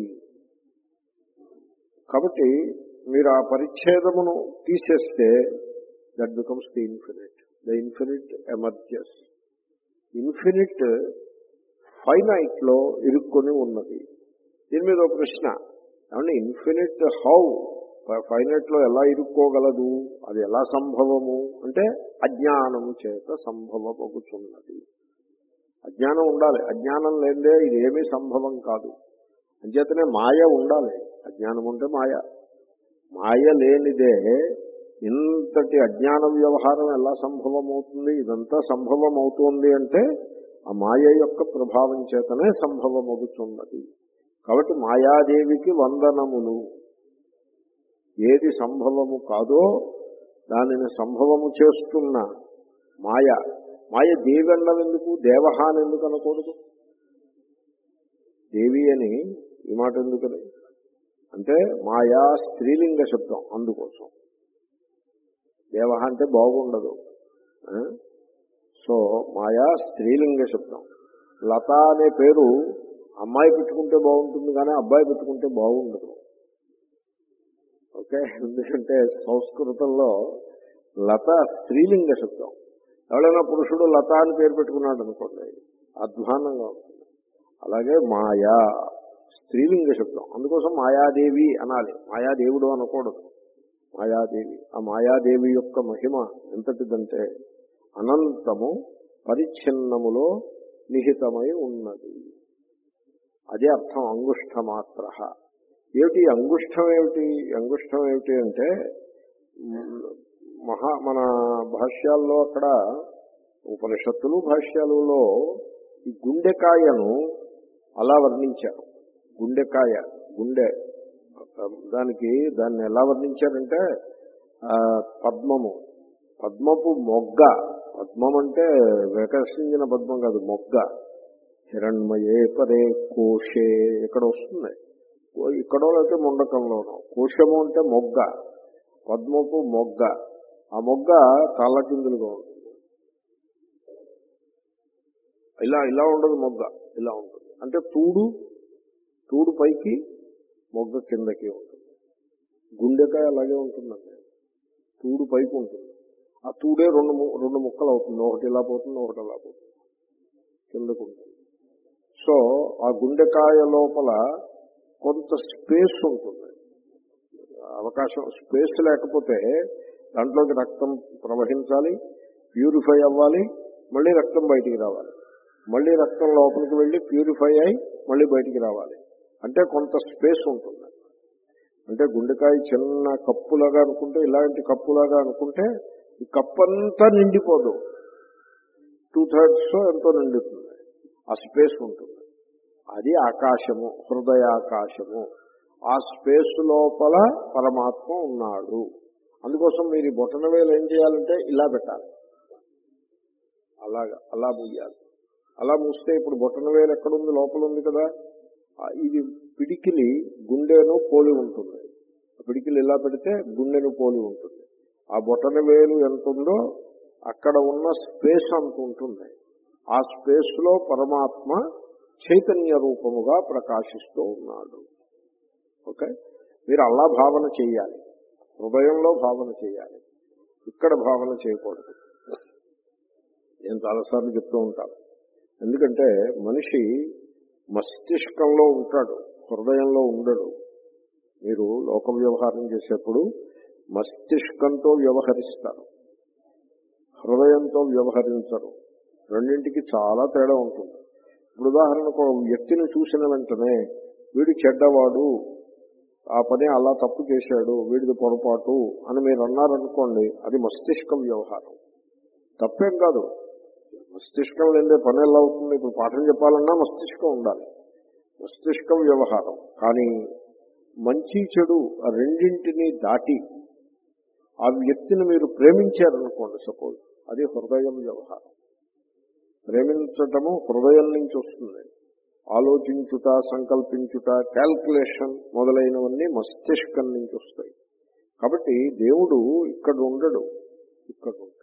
కాబట్టి మీరు ఆ పరిచ్ఛేదమును తీసేస్తే that becomes the infinite. The infinite emerges. Infinite finite లో ఇరుక్కొని ఉన్నది. దీని మీద ఒక ప్రశ్న, ఏమంటే ఇన్ఫినిట్ హౌ ఫైనైట్ లో ఎలా ఇరుక్కోగలదు? అది ఎలా సంభవము అంటే అజ్ఞానం చేత సంభవమగుచున్నది. అజ్ఞానం ఉండాలి. అజ్ఞానం లేదే ఇది ఏమీ సంభవం కాదు. అంచేతనే మాయ ఉండాలి. అజ్ఞానం ఉంటే మాయ. మాయ లేనిదే ఇంతటి అజ్ఞాన వ్యవహారం ఎలా సంభవం అవుతుంది? ఇదంతా సంభవం అవుతుంది అంటే ఆ మాయ యొక్క ప్రభావం చేతనే సంభవం అవుతున్నది. కాబట్టి మాయాదేవికి వందనములు. ఏది సంభవము కాదో దానిని సంభవము చేస్తున్న మాయ. మాయ దేవి అన్నం ఎందుకు? దేవహ అని ఎందుకు అనకూడదు? దేవి అని ఈ మాట ఎందుకని అంటే మాయా స్త్రీలింగ శబ్దం, అందుకోసం. దేవహ అంటే బాగుండదు. సో మాయా స్త్రీలింగ శబ్దం. లత అనే పేరు అమ్మాయి పెట్టుకుంటే బాగుంటుంది కానీ అబ్బాయి పెట్టుకుంటే బాగుండదు. ఓకే, ఎందుకంటే సంస్కృతంలో లత స్త్రీలింగ శబ్దం. ఎవరైనా పురుషుడు లత అని పేరు పెట్టుకున్నాడు అనుకోండి, అధ్వానంగా ఉంటుంది. అలాగే మాయా స్త్రీలింగ శబ్దం, అందుకోసం మాయాదేవి అనాలి. మాయాదేవుడు అనకూడదు, మాయాదేవి. ఆ మాయాదేవి యొక్క మహిమ ఎంతటిదంటే అనంతము పరిచ్ఛిన్నములో నిహితమై ఉన్నది. అదే అర్థం అంగుష్ఠమాత్ర. ఏమిటి అంగుష్ఠం? ఏమిటి అంగుష్ఠం ఏమిటి అంటే మహా మన భాష్యాల్లో అక్కడ ఉపనిషత్తులు భాష్యాలలో ఈ గుండెకాయను అలా వర్ణించారు. గుండెకాయ, గుండె, దానికి దాన్ని ఎలా వర్ణించారంటే పద్మము, పద్మపు మొగ్గ. పద్మం అంటే వికసించిన పద్మం కాదు, మొగ్గ. హిరణ్మయే పరే కోశే ఇక్కడ వస్తుంది. ఇక్కడో లేకపోతే ముండకంలోనో. కోశము అంటే మొగ్గ, పద్మపు మొగ్గ. ఆ మొగ్గ తలకిందులుగా ఉంటుంది. ఇలా ఇలా ఉండదు మొగ్గ, ఇలా ఉంటుంది. అంటే తూడు, తూడు పైకి మొగ్గ కిందకి ఉంటుంది. గుండెకాయ అలాగే ఉంటుందండి. తూడు పైకి ఉంటుంది. ఆ తూడే రెండు రెండు ముక్కలు అవుతుంది. ఒకటి ఇలా పోతుంది, ఒకటి ఇలా పోతుంది, కిందకు ఉంటుంది. సో ఆ గుండెకాయ లోపల కొంత స్పేస్ ఉంటుంది, అవకాశం. స్పేస్ లేకపోతే దాంట్లోకి రక్తం ప్రవహించాలి, ప్యూరిఫై అవ్వాలి, మళ్ళీ రక్తం బయటికి రావాలి, మళ్ళీ రక్తం లోపలికి వెళ్ళి ప్యూరిఫై అయి మళ్ళీ బయటికి రావాలి. అంటే కొంత స్పేస్ ఉంటుంది. అంటే గుండెకాయ చిన్న కప్పులాగా అనుకుంటే, ఇలాంటి కప్పులాగా అనుకుంటే ఈ కప్పంతా నిండిపోదు, టూ థర్డ్స్ ఎంతో నిండుతుంది. ఆ స్పేస్ ఉంటుంది. అది ఆకాశము, హృదయాకాశము. ఆ స్పేస్ లోపల పరమాత్మ ఉన్నాడు. అందుకోసం మీరు ఈ బొటన వేలు ఏం చేయాలంటే ఇలా పెట్టాలి, అలాగా అలా మూయాలి. అలా మూస్తే ఇప్పుడు బొటన వేలు ఎక్కడుంది? లోపల ఉంది కదా. ఇది పిడికిలి గుండెను పోలి ఉంటుంది. పిడికిలి ఇలా పెడితే గుండెను పోలి ఉంటుంది. ఆ బొటన వేలు ఎంత ఉందో అక్కడ ఉన్న స్పేస్ అంత ఉంటుంది. ఆ స్పేస్ లో పరమాత్మ చైతన్య రూపముగా ప్రకాశిస్తూ ఉన్నాడు. ఓకే, మీరు అలా భావన చేయాలి, హృదయంలో భావన చేయాలి, ఇక్కడ భావన చేయకూడదు. నేను చాలాసార్లు చెప్తూ ఉంటాను. ఎందుకంటే మనిషి మస్తిష్కంలో ఉంటాడు, హృదయంలో ఉండడు. మీరు లోక వ్యవహారం చేసేప్పుడు మస్తిష్కంతో వ్యవహరిస్తారు, హృదయంతో వ్యవహరించరు. రెండింటికి చాలా తేడా ఉంటుంది. ఇప్పుడు ఉదాహరణకు ఒక వ్యక్తిని చూసిన వెంటనే వీడు చెడ్డవాడు, ఆ పని అలా తప్పు చేశాడు, వీడిది పొరపాటు అని మీరు అన్నారనుకోండి, అది మస్తిష్కం వ్యవహారం. తప్పేం కాదు, మస్తిష్కం లేదే పని ఎలా అవుతుంది? ఇప్పుడు పాఠం చెప్పాలన్నా మస్తిష్కం ఉండాలి, మస్తిష్కం వ్యవహారం. కానీ మంచి చెడు ఆ రెండింటినీ దాటి ఆ వ్యక్తిని మీరు ప్రేమించారనుకోండి, సపోజ్, అది హృదయం వ్యవహారం. ప్రేమించటము హృదయం నుంచి వస్తుంది. ఆలోచించుట, సంకల్పించుట, క్యాల్కులేషన్ మొదలైనవన్నీ మస్తిష్కం నుంచి వస్తాయి. కాబట్టి దేవుడు ఇక్కడ ఉండడు, ఇక్కడ ఉంటాడు.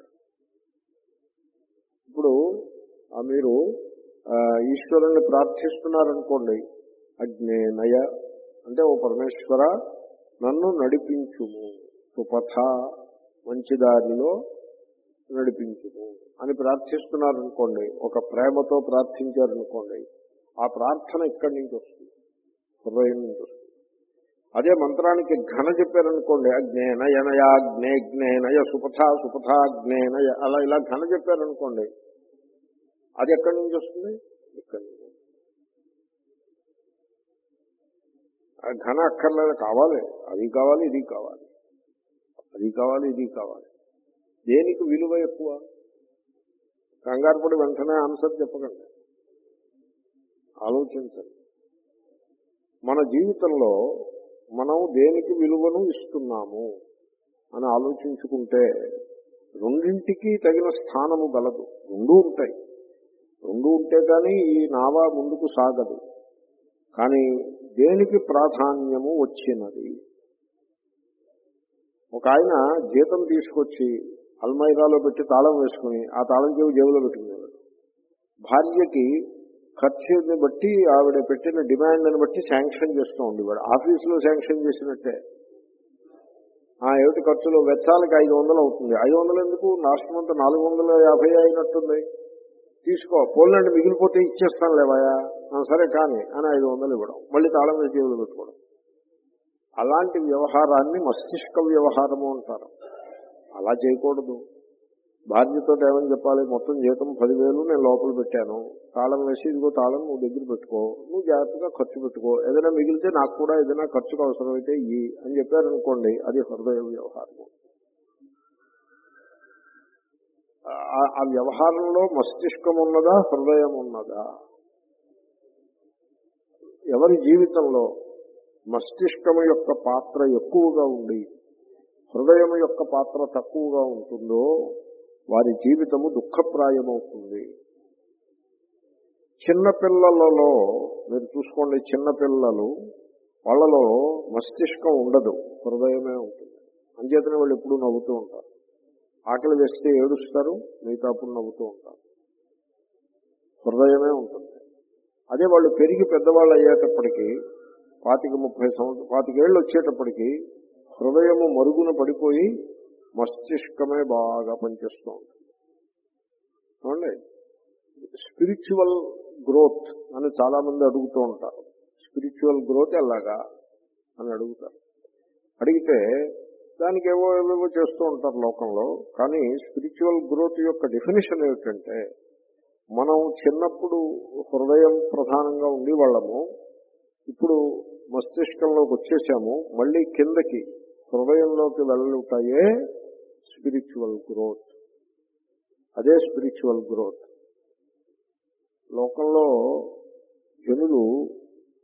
ఇప్పుడు మీరు ఈశ్వరుణ్ణి ప్రార్థిస్తున్నారనుకోండి, అజ్ఞేనయ అంటే ఓ పరమేశ్వర నన్ను నడిపించుము, సుపథ మంచిదారిలో నడిపించుము అని ప్రార్థిస్తున్నారనుకోండి, ఒక ప్రేమతో ప్రార్థించారనుకోండి, ఆ ప్రార్థన ఇక్కడి నుంచి వస్తుంది, హృదయం నుంచి వస్తుంది. అదే మంత్రానికి ఘన చెప్పారనుకోండి, అజ్ఞేనయనయ అగ్నేజ్ఞేనయ సుపథ సుపథాగ్నేనయ అలా ఇలా ఘన చెప్పారనుకోండి, అది ఎక్కడి నుంచి వస్తుంది? ఇక్కడి నుంచి. ఆ ఘన అక్కర్లేదు, కావాలి, అది కావాలి, ఇది కావాలి, అది కావాలి, ఇది కావాలి. దేనికి విలువ ఎక్కువ? కంగారు పడి వెంటనే ఆన్సర్ చెప్పకండి, ఆలోచించండి. మన జీవితంలో మనం దేనికి విలువను ఇస్తున్నాము అని ఆలోచించుకుంటే రెండింటికి తగిన స్థానము గలదు. రెండూ ఉంటాయి, రెండూ ఉంటే కానీ ఈ నావ ముందుకు సాగదు. కానీ దేనికి ప్రాధాన్యము వచ్చినది? ఒక ఆయన జీతం తీసుకొచ్చి అల్మైరాలో పెట్టి తాళం వేసుకుని ఆ తాళం చెవి జేబులో పెట్టుకునేవాడు. భార్యకి ఖర్చుని బట్టి ఆవిడ పెట్టిన డిమాండ్ని బట్టి శాంక్షన్ చేస్తూ ఉండేవాడు. ఆఫీసులో శాంక్షన్ చేసినట్టే. ఆ ఏమిటి ఖర్చులు? వెచ్చాలకి ఐదు వందలు అవుతుంది. ఐదు వందలు ఎందుకు? లాస్ట్ మంత్ నాలుగు వందల యాభై అయినట్టుంది, తీసుకో, పోలండి మిగిలిపోతే ఇచ్చేస్తాను లేవాయా, సరే కానీ అని ఐదు వందలు ఇవ్వడం, మళ్ళీ తాళం వేసి జేబులో పెట్టుకోవడం. అలాంటి వ్యవహారాన్ని మస్తిష్క వ్యవహారము అంటారు. అలా చేయకూడదు. భార్యతో ఏమని చెప్పాలి? మొత్తం జీతం పదివేలు నేను లోపల పెట్టాను, తాళం వేసి ఇదిగో తాళం నువ్వు దగ్గర పెట్టుకో, నువ్వు జాగ్రత్తగా ఖర్చు పెట్టుకో, ఏదైనా మిగిలితే నాకు కూడా ఏదైనా ఖర్చుకు అవసరమైతే ఇయ్యి అని చెప్పారనుకోండి, అది హృదయ వ్యవహారము. ఆ వ్యవహారంలో మస్తిష్కం ఉన్నదా, హృదయం ఉన్నదా? ఎవరి జీవితంలో మస్తిష్కము యొక్క పాత్ర ఎక్కువగా ఉండి హృదయం యొక్క పాత్ర తక్కువగా ఉంటుందో వారి జీవితము దుఃఖప్రాయమవుతుంది. చిన్నపిల్లలలో మీరు చూసుకోండి, చిన్నపిల్లలు వాళ్ళలో మస్తిష్కం ఉండదు, హృదయమే ఉంటుంది. అంచేతనే వాళ్ళు ఎప్పుడూ నవ్వుతూ ఉంటారు. ఆకలి వేస్తే ఏడుస్తారు, మిగతాప్పుడు నవ్వుతూ ఉంటారు. హృదయమే ఉంటుంది. అదే వాళ్ళు పెరిగి పెద్దవాళ్ళు అయ్యేటప్పటికీ పాతిక ముప్పై సంవత్సరం పాతికేళ్ళు వచ్చేటప్పటికి హృదయము మరుగున పడిపోయి మస్తిష్కమే బాగా పనిచేస్తూ ఉంటుంది. చూడండి, స్పిరిచువల్ గ్రోత్ అని చాలా మంది అడుగుతూ ఉంటారు. స్పిరిచువల్ గ్రోత్ ఎలాగా అని అడుగుతారు. అడిగితే దానికి ఏవో ఏవేవో చేస్తూ ఉంటారు లోకంలో. కానీ స్పిరిచువల్ గ్రోత్ యొక్క డెఫినేషన్ ఏమిటంటే, మనం చిన్నప్పుడు హృదయం ప్రధానంగా ఉండి వాళ్ళము, ఇప్పుడు మస్తిష్కంలోకి వచ్చేసాము, మళ్ళీ కిందకి హృదయంలోకి వెళ్ళుతాయే స్పిరిచువల్ గ్రోత్. అదే స్పిరిచువల్ గ్రోత్. లోకంలో జనులు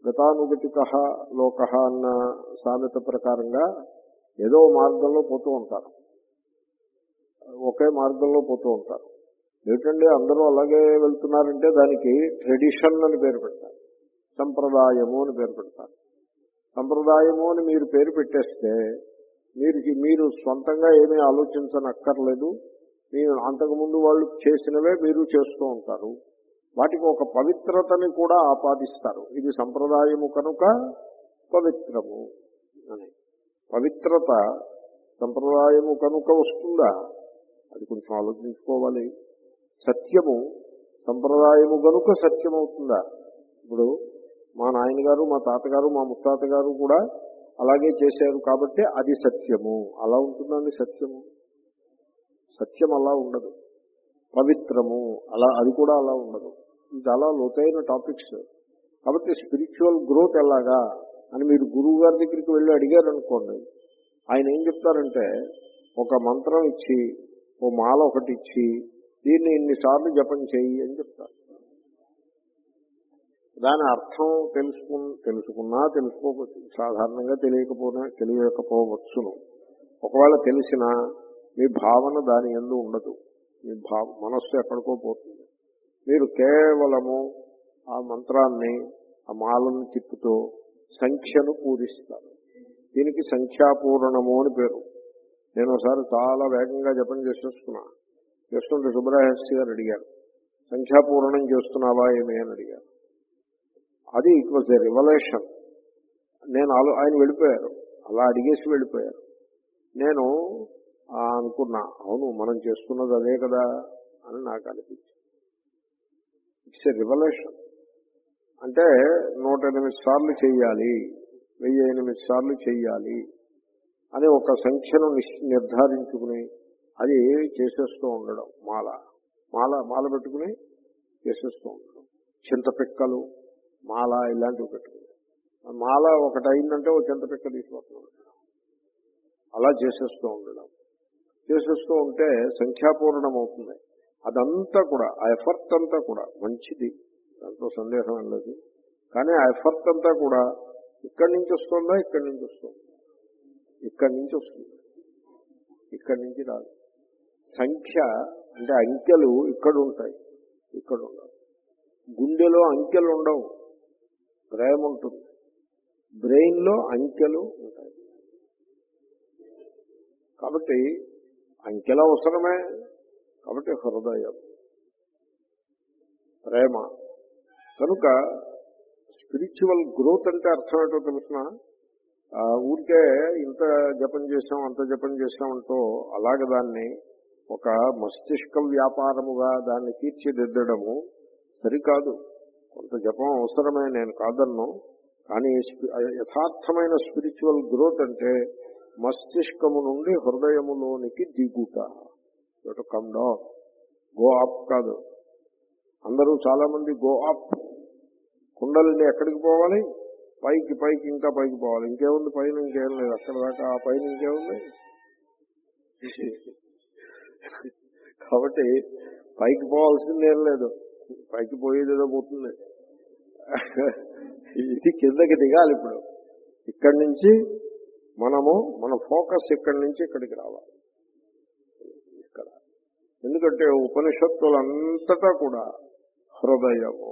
గతానుగతిక లోక అన్న సామెత ప్రకారంగా ఏదో మార్గంలో పోతూ ఉంటారు, ఒకే మార్గంలో పోతూ ఉంటారు. ఏమిటండి అందరూ అలాగే వెళ్తున్నారంటే దానికి ట్రెడిషన్ అని పేరు పెడతారు, సంప్రదాయము అని పేరు పెడతారు. సంప్రదాయము అని మీరు పేరు పెట్టేస్తే మీరు మీరు స్వంతంగా ఏమీ ఆలోచించనక్కర్లేదు. మీరు అంతకుముందు వాళ్ళు చేసినవే మీరు చేస్తూ ఉంటారు. వాటికి ఒక పవిత్రతని కూడా ఆపాదిస్తారు. ఇది సంప్రదాయము కనుక పవిత్రము అని. పవిత్రత సంప్రదాయము కనుక వస్తుందా? అది కొంచెం ఆలోచించుకోవాలి. సత్యము సంప్రదాయము కనుక సత్యం అవుతుందా? ఇప్పుడు మా నాయనగారు, మా తాతగారు, మా ముత్తాత గారు కూడా అలాగే చేశారు కాబట్టి అది సత్యము. అలా ఉంటుందండి సత్యము? సత్యం అలా ఉండదు. పవిత్రము అలా అది కూడా అలా ఉండదు. ఇది చాలా లోతైన టాపిక్స్. కాబట్టి స్పిరిచువల్ గ్రోత్ ఎలాగా అని మీరు గురువు గారి దగ్గరికి వెళ్ళి అడిగారు అనుకోండి, ఆయన ఏం చెప్తారంటే ఒక మంత్రం ఇచ్చి ఓ మాల ఒకటి ఇచ్చి దీన్ని ఇన్నిసార్లు జపం చేయి అని చెప్తారు. దాని అర్థం తెలుసుకు తెలుసుకున్నా తెలుసుకోవచ్చు, సాధారణంగా తెలియకపోయినా తెలియకపోవచ్చును. ఒకవేళ తెలిసినా మీ భావన దాని యందు ఉండదు. మీ భావ మనస్సు ఎక్కడికో పోతుంది. మీరు కేవలము ఆ మంత్రాన్ని ఆ మాలను తిప్పుతూ సంఖ్యను పూరిస్తారు. దీనికి సంఖ్యాపూరణము అని పేరు. నేను ఒకసారి చాలా వేగంగా జపం చేసేస్తున్నా. చేస్తుంటే సుబ్రహ్మణ్య గారు అడిగారు, సంఖ్యాపూరణం చేస్తున్నావా ఏమి అని అడిగారు. అది ఇట్ వాజ్ ఎ రివల్యూషన్. నేను ఆయన వెళ్ళిపోయారు, అలా అడిగేసి వెళ్ళిపోయారు. నేను అనుకున్నా, అవును మనం చేస్తున్నది అదే కదా అని నాకు అనిపించింది. It's a revolution. అంటే నూట ఎనిమిది సార్లు చెయ్యాలి, వెయ్యి ఎనిమిది సార్లు చెయ్యాలి అని ఒక సంఖ్యను నిర్ధారించుకుని అది చేసేస్తూ ఉండడం. మాల మాల మాల పెట్టుకుని చేసేస్తూ ఉండడం. చింతపిక్కలు మాల ఇలాంటివి పెట్టుకుని మాల ఒకటి అయిందంటే ఒక చింతపిక్క తీసుకుంటున్నాం. అలా చేసేస్తూ ఉండడం. చేసేస్తూ ఉంటే సంఖ్యాపూర్ణం అవుతుంది. అదంతా కూడా ఆ ఎఫర్ట్ అంతా కూడా మంచిది, దాంట్లో సందేహం లేదు. కానీ ఆ ఎఫర్ట్ అంతా కూడా ఇక్కడి నుంచి వస్తుందా ఇక్కడి నుంచి వస్తుంది ఇక్కడి నుంచి వస్తుంది ఇక్కడి నుంచి రాదు. సంఖ్య అంటే అంకెలు ఇక్కడ ఉంటాయి, ఇక్కడ ఉండవు. గుండెలో అంకెలు ఉండవు, బ్రెయిన్ ఉంటుంది. బ్రెయిన్ లో అంకెలు ఉంటాయి. కాబట్టి అంకెల అవసరమే. కాబట్టి హృదయం ప్రేమ. కనుక స్పిరిచువల్ గ్రోత్ అంటే అర్థం ఏంటో తెలుసిన, ఊరికే ఇంత జపం చేసాం అంత జపం చేసామంటూ అలాగే దాన్ని ఒక మస్తిష్క వ్యాపారముగా దాన్ని తీర్చిదిద్దడము సరికాదు. కొంత జపం అవసరమే, నేను కాదన్ను. కానీ యథార్థమైన స్పిరిచువల్ గ్రోత్ అంటే మస్తిష్కము నుండి హృదయములోనికి దిగుట. కమ్ డౌన్, గో అప్ కాదు. అందరూ చాలా మంది గో అప్. కుండలిని ఎక్కడికి పోవాలి? పైకి పైకి ఇంకా పైకి పోవాలి. ఇంకేముంది పైన? ఇంకేం లేదు. అక్కడ దాకా ఆ పైన ఇంకేముంది? కాబట్టి పైకి పోవాల్సిందేం లేదు, పైకి పోయేది ఏదో పోతుంది. ఇది కిందకి దిగాలి. ఇప్పుడు ఇక్కడి నుంచి మనము మన ఫోకస్ ఇక్కడి నుంచి ఇక్కడికి రావాలి. ఇక్కడ ఎందుకంటే ఉపనిషత్తులంతటా కూడా హృదయము,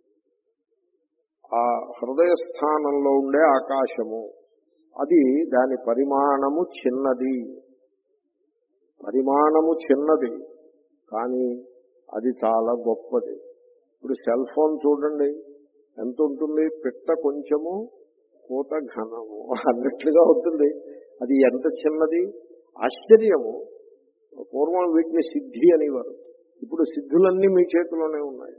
ఆ హృదయ స్థానంలో ఉండే ఆకాశము, అది దాని పరిమాణము చిన్నది. పరిమాణము చిన్నది కానీ అది చాలా గొప్పది. ఇప్పుడు సెల్ ఫోన్ చూడండి ఎంత ఉంటుంది, పిట్ట కొంచెము కూత ఘనము అన్నట్లుగా ఉంటుంది. అది ఎంత చిన్నది, ఆశ్చర్యము. పూర్వం వీటిని సిద్ధి అనేవారు, ఇప్పుడు సిద్ధులన్నీ మీ చేతిలోనే ఉన్నాయి.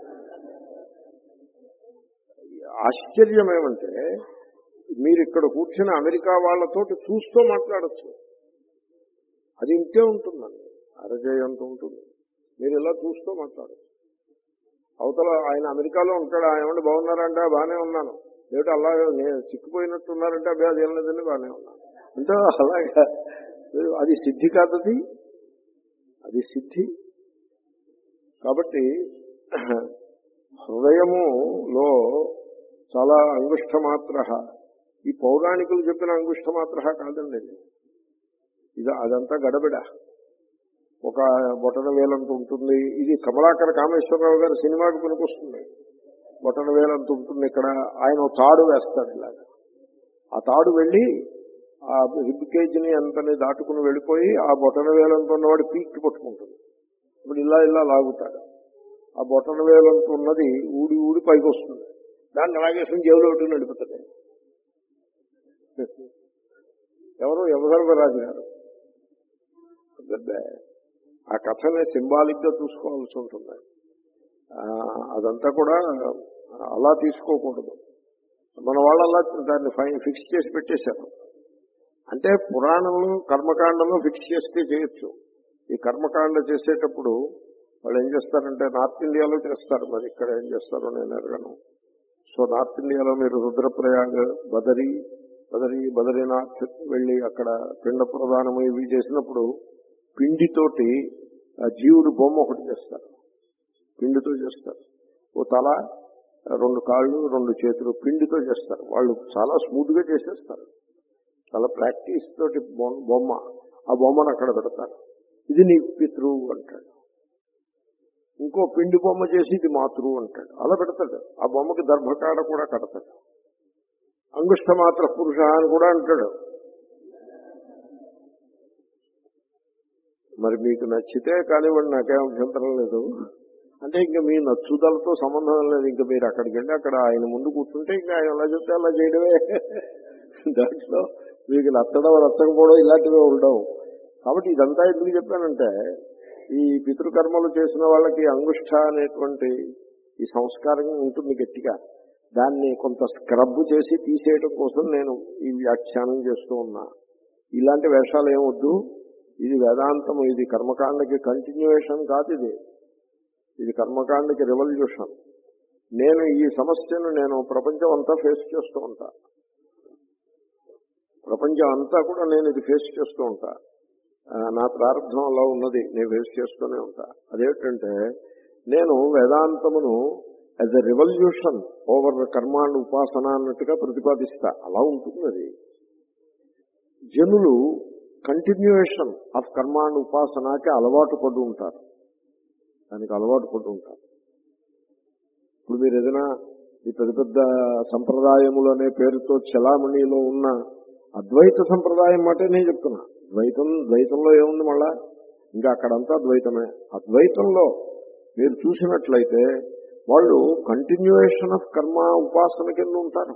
ఆశ్చర్యం ఏమంటే మీరు ఇక్కడ కూర్చుని అమెరికా వాళ్ళతోటి చూస్తూ మాట్లాడచ్చు. అది ఇంతే ఉంటుందండి, అరజయంత ఉంటుంది. మీరు ఇలా చూస్తూ మాట్లాడచ్చు. అవతల ఆయన అమెరికాలో ఉంటాడు, ఆయన బాగున్నారంటే బాగానే ఉన్నాను, ఏమిటి అలా నేను చిక్కిపోయినట్టున్నారంటే అభ్యా అదేం లేదండి బాగానే ఉన్నాను అంటే అలాగా. అది సిద్ధి కాదది, అది సిద్ధి. కాబట్టి హృదయములో చాలా అంగుష్టమాత్ర. ఈ పౌరాణికులు చెప్పిన అంగుష్టమాత్ర కాదండి ఇది. ఇది అదంతా గడబిడ. ఒక బొటన వేలంత ఉంటుంది. ఇది కమలాకర కామేశ్వరరావు గారి సినిమాకి పనికొస్తుంది. బొటన వేలంత ఉంటుంది. ఇక్కడ ఆయన తాడు వేస్తాడు ఇలాగా. ఆ తాడు వెళ్ళి ఆ రిబ్ కేజీని అంతని దాటుకుని వెళ్ళిపోయి ఆ బొటన వేలంత ఉన్నవాడు పీక్కి పట్టుకుంటుంది. ఇప్పుడు ఇలా ఇలా లాగుతాడు. ఆ బొటన వేలంత ఉన్నది ఊడి ఊడి పైకి వస్తుంది. దాన్ని అలాగేసిన జేబులో పెట్టుకుని నడుపుతుంది. ఎవరు యమధర్మరాజు గారు. ఆ కథని సింబాలిక్ గా చూసుకోవాల్సి ఉంటుంది. అదంతా కూడా అలా తీసుకోకూడదు. మన వాళ్ళు అలా దాన్ని ఫిక్స్ చేసి పెట్టేశారు. అంటే పురాణంలో కర్మకాండంలో ఫిక్స్ చేస్తే చేయొచ్చు. ఈ కర్మకాండ చేసేటప్పుడు వాళ్ళు ఏం చేస్తారంటే నార్త్ ఇండియాలో చేస్తారు, మరి ఇక్కడ ఏం చేస్తారో నేను ఎరగను. సో నార్త్ ఇండియాలో మీరు రుద్రప్రయాగ్, బదరి బదరి బదరీనాథ్ వెళ్ళి అక్కడ పిండ ప్రదానం ఇవి చేసినప్పుడు పిండితోటి జీవుడు బొమ్మ ఒకటి చేస్తారు. పిండితో చేస్తారు. ఓ తల, రెండు కాళ్ళు, రెండు చేతులు పిండితో చేస్తారు. వాళ్ళు చాలా స్మూత్ గా చేసేస్తారు. చాలా ప్రాక్టీస్ తోటి బొమ్మ. ఆ బొమ్మను అక్కడ పెడతారు. ఇది నీ పితృవు అంటాడు. ఇంకో పిండి బొమ్మ చేసి ఇది మాతృవు అంటాడు. అలా పెడతాడు. ఆ బొమ్మకి దర్భకాడ కూడా కడతాడు. అంగుష్టమాత్ర పురుష అని కూడా అంటాడు. మరి మీకు నచ్చితే కానివ్వండి, నాకేం అభ్యంతరం లేదు. అంటే ఇంకా మీ నచ్చుదలతో సంబంధం లేదు. ఇంకా మీరు అక్కడికి వెళ్ళి అక్కడ ఆయన ముందు కూర్చుంటే ఇంకా ఆయన ఎలా చెప్తే అలా చేయడమే. దాంట్లో మీకు నచ్చడం నచ్చకపోవడం ఇలాంటివే ఉండవు. కాబట్టి ఇదంతా ఎందుకు చెప్పానంటే ఈ పితృకర్మలు చేసిన వాళ్ళకి అంగుష్ట అనేటువంటి ఈ సంస్కారం ఉంటుంది గట్టిగా. దాన్ని కొంత స్క్రబ్ చేసి తీసేయడం కోసం నేను ఈ వ్యాఖ్యానం చేస్తూ ఉన్నా. ఇలాంటి వేషాలు ఏమొద్దు. ఇది వేదాంతము. ఇది కర్మకాండకి కంటిన్యూయేషన్ కాదు. ఇది ఇది కర్మకాండకి రెవల్యూషన్. నేను ఈ సమస్యను నేను ప్రపంచం అంతా ఫేస్ చేస్తూ ఉంటా. ప్రపంచం అంతా కూడా నేను ఇది ఫేస్ చేస్తూ ఉంటా. నా ప్రారంభం అలా ఉన్నది. నేను ఫేస్ చేస్తూనే ఉంటా. అదేంటంటే నేను వేదాంతమును యాజ్ ఎ రెవల్యూషన్ ఓవర్ కర్మాండ్ ఉపాసన అన్నట్టుగా ప్రతిపాదిస్తా. అలా ఉంటుంది అది. జనులు కంటిన్యూయేషన్ ఆఫ్ కర్మాండ్ ఉపాసనకి అలవాటు పడి ఉంటారు. దానికి అలవాటు పడి ఉంటారు. ఇప్పుడు మీరు ఏదైనా ఈ పెద్ద పెద్ద సంప్రదాయములు అనే పేరుతో చలామణిలో ఉన్న అద్వైత సంప్రదాయం మాటే నేను చెప్తున్నా. ద్వైతం ద్వైతంలో ఏముంది మళ్ళా? ఇంకా అక్కడంతా ద్వైతమే. అద్వైతంలో మీరు చూసినట్లయితే వాళ్ళు కంటిన్యూయేషన్ ఆఫ్ కర్మ ఉపాసన కింద ఉంటారు.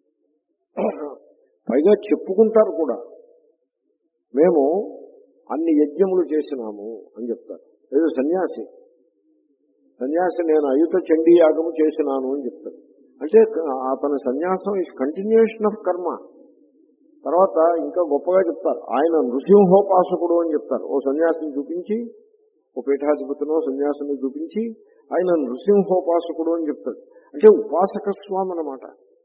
పైగా చెప్పుకుంటారు కూడా, మేము అన్ని యజ్ఞములు చేసినాము అని చెప్తారు. ఏదో సన్యాసి సన్యాసి నేను అయుత చండీ యాగము చేసినాను అని చెప్తాడు. అంటే అతని సన్యాసం ఈజ్ కంటిన్యూయేషన్ ఆఫ్ కర్మ. తర్వాత ఇంకా గొప్పగా చెప్తారు, ఆయన నృసింహోపాసకుడు అని చెప్తారు. ఓ సన్యాసిని చూపించి, ఓ పీఠాధిపతినో సన్యాసిని చూపించి ఆయన నృసింహోపాసకుడు అని చెప్తాడు. అంటే ఉపాసక స్వామి అన్నమాట.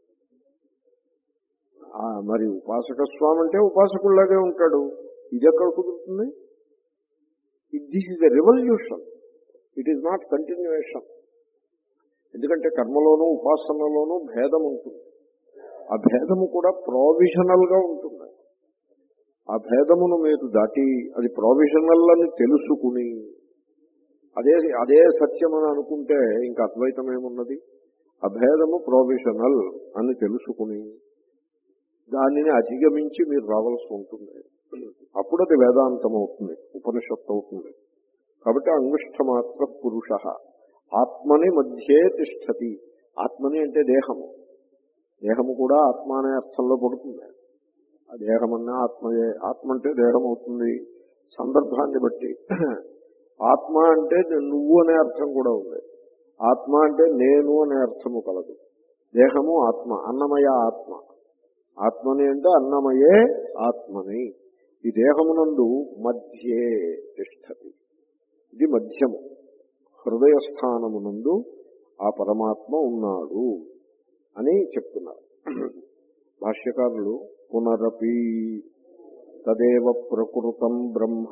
మరి ఉపాసక స్వామి అంటే ఉపాసకుల్లాగే ఉంటాడు. ఇది ఎక్కడ కుదురుతుంది? This is a revolution. It is not continuation. ఎందుకంటే కర్మలోనూ ఉపాసనలోనూ భేదం ఉంటుంది. ఆ భేదము కూడా ప్రావిజనల్ గా ఉంటుంది. ఆ భేదమును మీరు దాటి అది ప్రావిజనల్ అని తెలుసుకుని అదే అదే సత్యం అని అనుకుంటే ఇంకా అద్వైతం ఏమున్నది? అభేదము ప్రావిజనల్ అని తెలుసుకుని దానిని అధిగమించి మీరు రావాల్సి ఉంటుంది. అప్పుడు అది వేదాంతం అవుతుంది, ఉపనిషత్తు అవుతుంది. కాబట్టి అంగుష్ఠమాత్ర పురుష ఆత్మని మధ్యే తిష్టతి. ఆత్మని అంటే దేహము. దేహము కూడా ఆత్మ అనే అర్థంలో పడుతుంది. ఆ దేహమన్నా ఆత్మయే. ఆత్మ అంటే దేహం అవుతుంది సందర్భాన్ని బట్టి. ఆత్మ అంటే నువ్వు అనే అర్థం కూడా ఉంది. ఆత్మ అంటే నేను అనే అర్థము కలదు. దేహము ఆత్మ, అన్నమయ ఆత్మ. ఆత్మని అంటే అన్నమయే ఆత్మని. ఈ దేహమునందు మధ్యే తిష్టతి. ఇది మధ్యము. హృదయస్థానమునందు ఆ పరమాత్మ ఉన్నాడు అని చెప్తున్నారు భాష్యకారులు. పునరపి తదేవ ప్రకృతం బ్రహ్మ.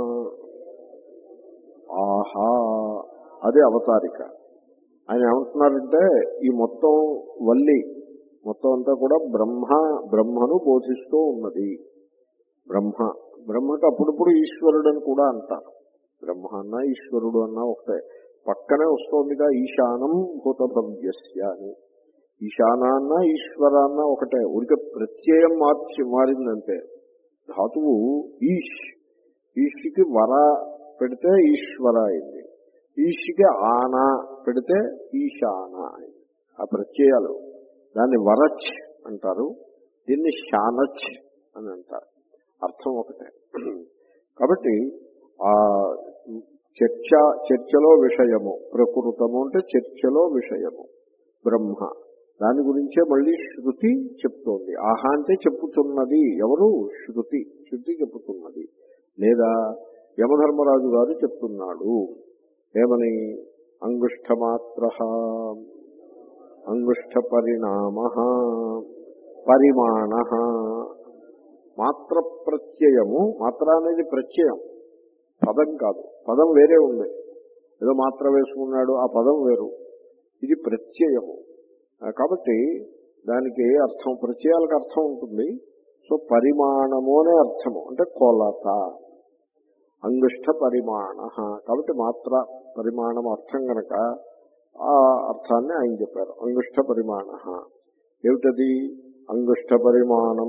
ఆహా, అదే అవతారిక. ఆయన ఏమంటున్నారంటే ఈ మొత్తం వల్లి మొత్తం అంతా కూడా బ్రహ్మ బ్రహ్మను బోధిస్తూ ఉన్నది. బ్రహ్మ బ్రహ్మకు అప్పుడప్పుడు ఈశ్వరుడు అని కూడా అంటారు. బ్రహ్మ అన్నా ఈశ్వరుడు అన్నా ఒకటే. పక్కనే వస్తోందిగా ఈశానం భూతభవ్యస్య అని. ఈశానాన్న ఈశ్వరాన్న ఒకటే, ఊరికే ప్రత్యయం మార్చి మారిందంటే. ధాతువు ఈష్, ఈష్కి వర పెడితే ఈశ్వర అయింది, ఈష్కి ఆనా పెడితే ఈశాన అయింది. ఆ ప్రత్యయాలు దాన్ని వరచ్ అంటారు, దీన్ని శానచ్ అని అంటారు. అర్థం ఒకటే. కాబట్టి ఆ చర్చ చర్చలో విషయము, ప్రకృతము అంటే చర్చలో విషయము బ్రహ్మ. దాని గురించే మళ్ళీ శృతి చెప్తోంది. ఆహా అంటే చెప్పుతున్నది ఎవరు? శృతి. శృతి చెప్పుతున్నది. లేదా యమధర్మరాజు గారు చెప్తున్నాడు. ఏమని? అంగుష్ఠమాత్ర అంగుష్ఠ పరిణామ పరిమాణ. మాత్ర ప్రత్యయము, మాత్ర అనేది ప్రత్యయం, పదం కాదు. పదం వేరే ఉంది, ఏదో మాత్ర వేసుకున్నాడు, ఆ పదం వేరు. ఇది ప్రత్యయము. కాబట్టి దానికి అర్థం, ప్రత్యయాలకు అర్థం ఉంటుంది. సో పరిమాణము అనే అర్థము అంటే కొలత. అంగుష్ఠ పరిమాణ. కాబట్టి మాత్ర పరిమాణం అర్థం కనుక ఆ అర్థాన్ని ఆయన చెప్పారు. అంగుష్ఠ పరిమాణ ఏమిటది? అంగుష్ఠ పరిమాణం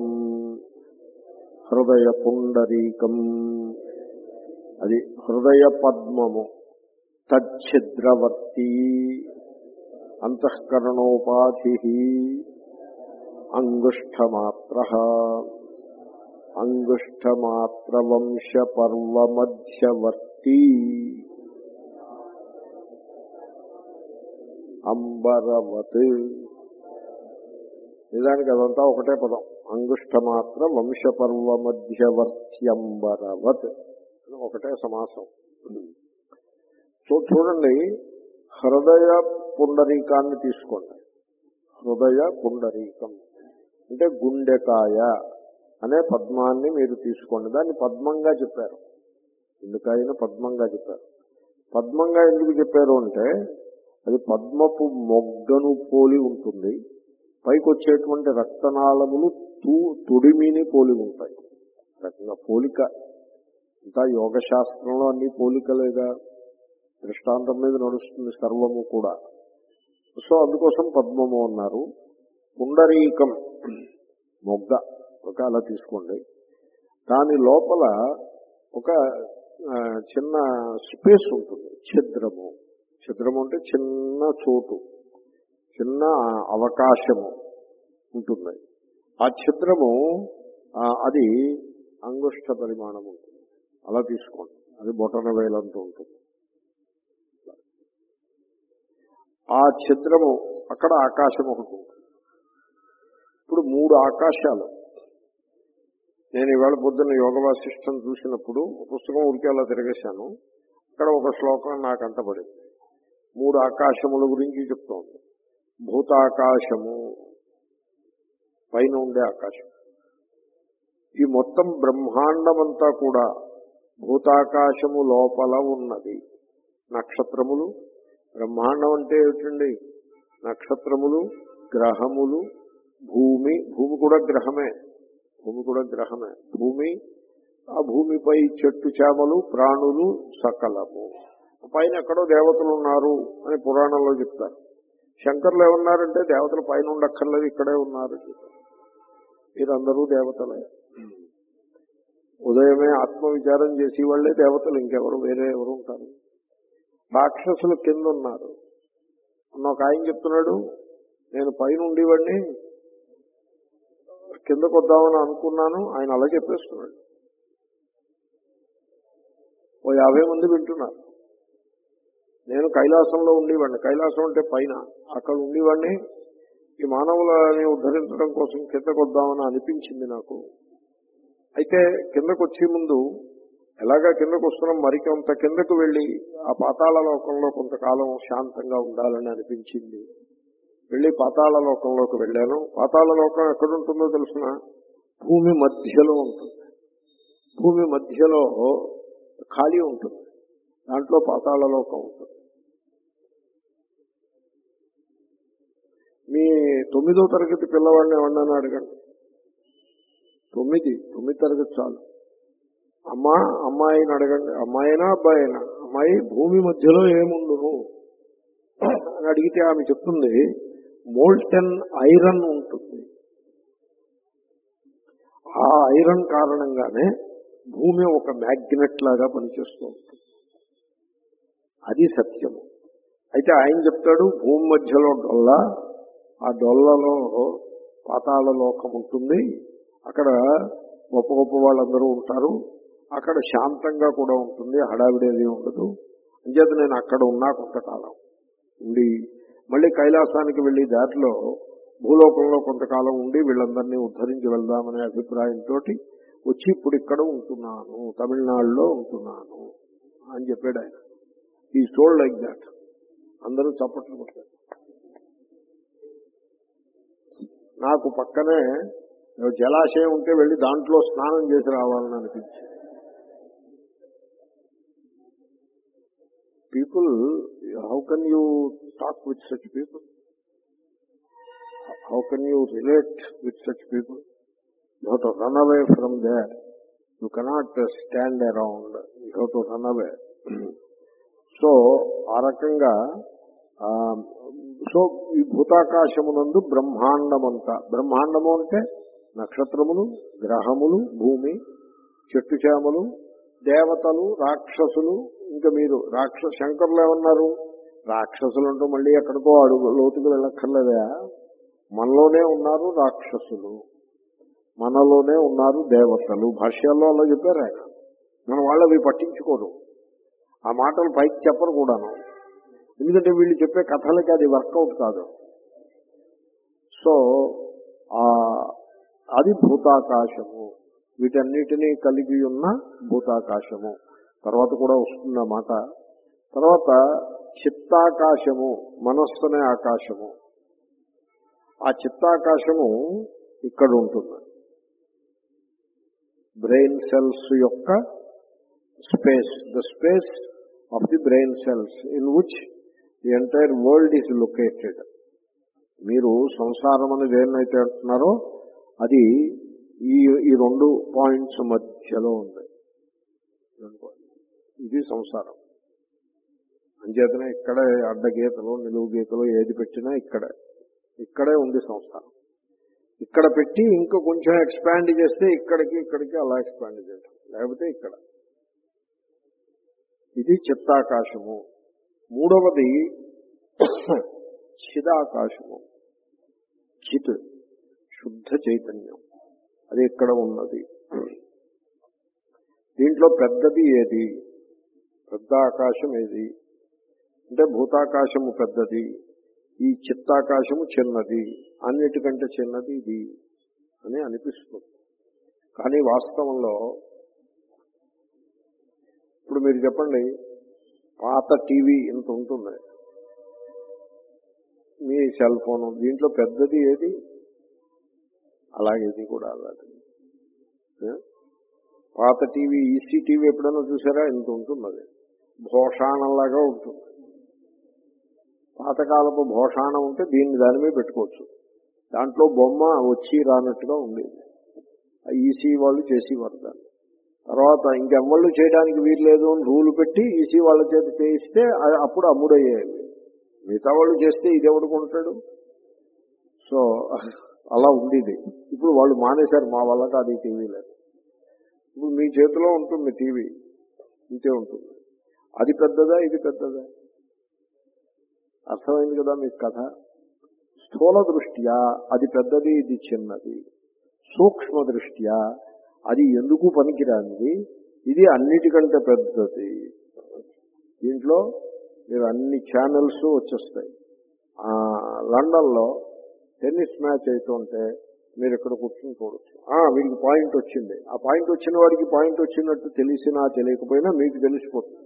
హృదయ పుండరీకం. అది హృదయ పద్మము. తచ్చిద్రవర్తి అంతఃకరణోపాధి అంగుష్ఠమాత్ర. అంగుష్ఠమాత్ర వంశ పర్వ మధ్యవర్తి అంబరవత్. నిజానికి అదంతా ఒకటే పదం. అంగుష్ఠమాత్ర వంశపర్వ మధ్యవర్త్యంబరవత్ ఒకటే సమాసం. సో చూడండి, హృదయ పుండరీకాన్ని తీసుకోండి. హృదయ పుండరీకం అంటే గుండెకాయ అనే పద్మాన్ని మీరు తీసుకోండి. దాన్ని పద్మంగా చెప్పారు. గుండెకాయను పద్మంగా చెప్పారు. పద్మంగా ఎందుకు చెప్పారు అంటే అది పద్మపు మొగ్గను పోలి ఉంటుంది. పైకి వచ్చేటువంటి రక్తనాళములు తూ తుడిమిని పోలి ఉంటాయి. రకంగా పోలిక. ఇంకా యోగ శాస్త్రంలో అన్ని పోలికలేగా, దృష్టాంతం మీద నడుస్తుంది సర్వము కూడా. సో అందుకోసం పద్మము అన్నారు. పుండరీకం మొగ్గ ఒక అలా తీసుకోండి. దాని లోపల ఒక చిన్న స్పేస్ ఉంటుంది, ఛిద్రము. ఛిద్రము అంటే చిన్న చోటు, చిన్న అవకాశము ఉంటుంది. ఆ ఛిద్రము అది అంగుష్ట పరిమాణం ఉంటుంది. అలా తీసుకోండి. అది బొటన వేలంతో ఉంటుంది. ఆ ఛిద్రము అక్కడ ఆకాశం ఒకటి ఉంటుంది. ఇప్పుడు మూడు ఆకాశాలు. నేను ఈవేళ పొద్దున్న యోగ వాసిష్టం చూసినప్పుడు పుస్తకం ఉరికి అలా తిరిగేశాను. అక్కడ ఒక శ్లోకం నాకు అంటపడింది. మూడు ఆకాశముల గురించి చెప్తోంది. భూతాకాశము, పైన ఉండే ఆకాశం. ఈ మొత్తం బ్రహ్మాండమంతా కూడా భూతాకాశము లోపల ఉన్నది. నక్షత్రములు, బ్రహ్మాండం అంటే ఏమిటండి? నక్షత్రములు, గ్రహములు, భూమి. భూమి కూడా గ్రహమే. భూమి కూడా గ్రహమే. భూమి, ఆ భూమిపై చెట్టు చేమలు, ప్రాణులు సకలము. పైన ఎక్కడో దేవతలు ఉన్నారు అని పురాణంలో చెప్తారు. శంకర్లు ఏమన్నారంటే దేవతలు పైన ఉండక్కర్లేదు, ఇక్కడే ఉన్నారు. మీరందరూ దేవతలే. ఉదయమే ఆత్మవిచారం చేసి వాళ్ళే దేవతలు, ఇంకెవరు వేరే ఎవరు ఉంటారు? రాక్షసులు కింద ఉన్నారు అన్న ఒక ఆయన చెప్తున్నాడు. నేను పైన ఉండేవాడిని, కిందకు వద్దామని అనుకున్నాను. ఆయన అలా చెప్పేస్తున్నాడు. ఓ యాభై మంది వింటున్నారు. నేను కైలాసంలో ఉండేవాడిని. కైలాసం అంటే పైన, అక్కడ ఉండేవాడిని. ఈ మానవులని ఉద్ధరించడం కోసం కిందకు వద్దామని అనిపించింది నాకు. అయితే కిందకు వచ్చే ముందు ఎలాగా కిందకు వస్తున్నాం, మరికొంత కిందకు వెళ్ళి ఆ పాతాళ లోకంలో కొంతకాలం శాంతంగా ఉండాలని అనిపించింది. వెళ్ళి పాతాళ లోకంలోకి వెళ్ళాను. పాతాళ లోకం ఎక్కడుంటుందో తెలుసిన? భూమి మధ్యలో ఉంటుంది. భూమి మధ్యలో ఖాళీ ఉంటుంది. దాంట్లో పాతాళ లోకం ఉంటుంది. మీ తొమ్మిదో తరగతి పిల్లవాడిని ఏమన్నా అడగండి, తొమ్మిది తొమ్మిది తరగతి చాలు. అమ్మా అమ్మాయిని అడగండి, అమ్మాయినా అబ్బాయినా, అమ్మాయి భూమి మధ్యలో ఏముండును అని అడిగితే ఆమె చెప్తుంది మోల్టెన్ ఐరన్ ఉంటుంది. ఆ ఐరన్ కారణంగానే భూమి ఒక మ్యాగ్నెట్ లాగా పనిచేస్తూ ఉంటుంది. అది సత్యము. అయితే ఆయన చెప్తాడు భూమి మధ్యలో డొల్ల, ఆ డొల్లలో పాతాళ లోకం ఉంటుంది, అక్కడ గొప్ప గొప్ప వాళ్ళందరూ ఉంటారు, అక్కడ శాంతంగా కూడా ఉంటుంది, హడావిడేది ఉండదు. అంచేత నేను అక్కడ ఉన్నా కొంతకాలం ఉండి మళ్ళీ కైలాసానికి వెళ్ళి దారిలో భూలోకంలో కొంతకాలం ఉండి వీళ్ళందరినీ ఉద్ధరించి వెళ్దామనే అభిప్రాయంతో వచ్చి ఇప్పుడు ఇక్కడ ఉంటున్నాను, తమిళనాడులో ఉంటున్నాను అని చెప్పాడు ఆయన. ఈ సోల్డ్ లైక్ దాట్. అందరూ చప్పట్లు కొట్టారు. నాకు పక్కనే జలాశయం ఉంటే వెళ్ళి దాంట్లో స్నానం చేసి రావాలని అనిపించింది. People, how can you talk with such people? How can you relate with such people? You have to run away from there. You cannot stand around, you have to run away. So ఆ రకంగా so ఈ భూతాకాశమునందు బ్రహ్మాండమంతా, బ్రహ్మాండము అంటే నక్షత్రములు, గ్రహములు, భూమి, చెట్టు చేమలు, దేవతలు, రాక్షసులు. ఇంకా మీరు రాక్షస శంకరులు ఏమన్నారు, రాక్షసులు అంటూ మళ్ళీ ఎక్కడికో అడుగు లోతుకు వెళ్ళక్కర్లేదా, మనలోనే ఉన్నారు రాక్షసులు, మనలోనే ఉన్నారు దేవతలు. భాష్యాల్లో అలా చెప్పారు ఆయన. మన వాళ్ళు అవి పట్టించుకోరు, ఆ మాటలు పైకి చెప్పరు కూడాను, ఎందుకంటే వీళ్ళు చెప్పే కథలకి అది వర్కౌట్ కాదు. సో అది భూతాకాశము, వీటన్నిటినీ కలిగి ఉన్న భూతాకాశము. తర్వాత కూడా వస్తుంది ఆ మాట. తర్వాత చిత్తాకాశము, మనస్సు అనే ఆకాశము. ఆ చిత్తాకాశము ఇక్కడ ఉంటుంది. బ్రెయిన్ సెల్స్ యొక్క space, the space of the brain cells in which the entire world is located. మీరు సంసారం అనేది ఏమైతే అంటున్నారో అది ఈ ఈ రెండు పాయింట్స్ మధ్యలో ఉంది. ఇది సంసారం. అంచేతనే ఇక్కడే అడ్డగీతలు, నిలువు గీతలు ఏది పెట్టినా ఇక్కడే ఇక్కడే ఉంది సంసారం. ఇక్కడ పెట్టి ఇంకా కొంచెం ఎక్స్పాండ్ చేస్తే ఇక్కడికి ఇక్కడికి అలా ఎక్స్పాండ్ చేయటం, లేకపోతే ఇక్కడ. ఇది చిత్తాకాశము. మూడవది చిదాకాశము. చిత్ శుద్ధ చైతన్యం, అది ఇక్కడ ఉన్నది. దీంట్లో పెద్దది ఏది? పెద్ద ఆకాశం ఏది అంటే భూతాకాశము పెద్దది, ఈ చిత్తాకాశము చిన్నది, అన్నిటికంటే చిన్నది ఇది అని అనిపిస్తుంది. కానీ వాస్తవంలో ఇప్పుడు మీరు చెప్పండి, పాత టీవీ ఇంత ఉంటుంది, మీ సెల్ ఫోను, దీంట్లో పెద్దది ఏది? అలాగే ఇది కూడా అలాగే. పాత టీవీ, ఈసీ టీవీ ఎప్పుడైనా చూసారా? ఇంత ఉంటుంది, అది భోషాణంలాగా ఉంటుంది. పాతకాలపు భోషాణం ఉంటే దీన్ని దాని మీద పెట్టుకోవచ్చు, దాంట్లో బొమ్మ వచ్చి రానట్టుగా ఉండేది. ఈసీ వాళ్ళు చేసేవారు దాన్ని. తర్వాత ఇంకెవ్వళ్ళు చేయడానికి వీల్లేదు అని రూలు పెట్టి ఈసీ వాళ్ళ చేత చేయిస్తే అప్పుడు అమ్ముడయ్యేవి. మిగతా వాళ్ళు చేస్తే ఇది ఎవడు కొంటాడు? సో అలా ఉండేది. ఇప్పుడు వాళ్ళు మానేశారు, మా వల్ల కాదు ఈ టీవీ లేదు. ఇప్పుడు మీ చేతిలో ఉంటుంది టీవీ, ఇంతే ఉంటుంది. అది పెద్దదా ఇది పెద్దదా? అర్థమైంది కదా మీకు కథ. స్థూల దృష్ట్యా అది పెద్దది, ఇది చిన్నది. సూక్ష్మ దృష్ట్యా అది ఎందుకు పనికిరానిది, ఇది అన్నిటికంటే పెద్దది. దీంట్లో మీరు అన్ని ఛానల్స్ వచ్చేస్తాయి. లండన్లో టెన్నిస్ మ్యాచ్ అవుతుంటే మీరు ఇక్కడ కూర్చొని చూడొచ్చు. వీళ్ళకి పాయింట్ వచ్చింది, ఆ పాయింట్ వచ్చిన వాడికి పాయింట్ వచ్చినట్టు తెలిసినా తెలియకపోయినా మీకు తెలిసిపోతుంది.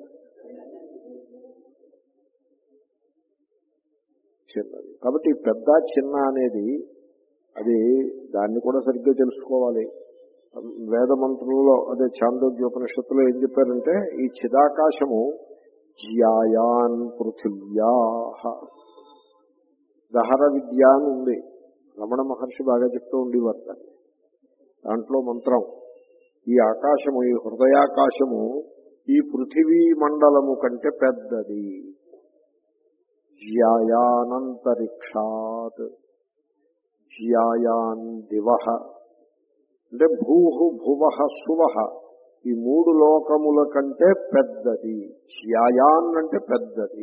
చిన్నది కాబట్టి పెద్ద చిన్న అనేది అది దాన్ని కూడా సరిగ్గా తెలుసుకోవాలి. వేద మంత్రులలో అదే ఛాందోగ్యోపనిషత్తులో ఏం చెప్పారంటే ఈ చిదాకాశము జ్యాయాన్ పృథివ్యా, దహర విద్య అని ఉంది. రమణ మహర్షి బాగా చెప్తూ ఉండేవారు దాన్ని. దాంట్లో మంత్రం, ఈ ఆకాశము, ఈ హృదయాకాశము ఈ పృథివీ మండలము కంటే పెద్దది. జ్యాయానంతరిక్షాత్ జ్యాయాన్ దివః అంటే భూహు భువః సువః ఈ మూడు లోకముల కంటే పెద్దది. జ్యాయాన్ అంటే పెద్దది.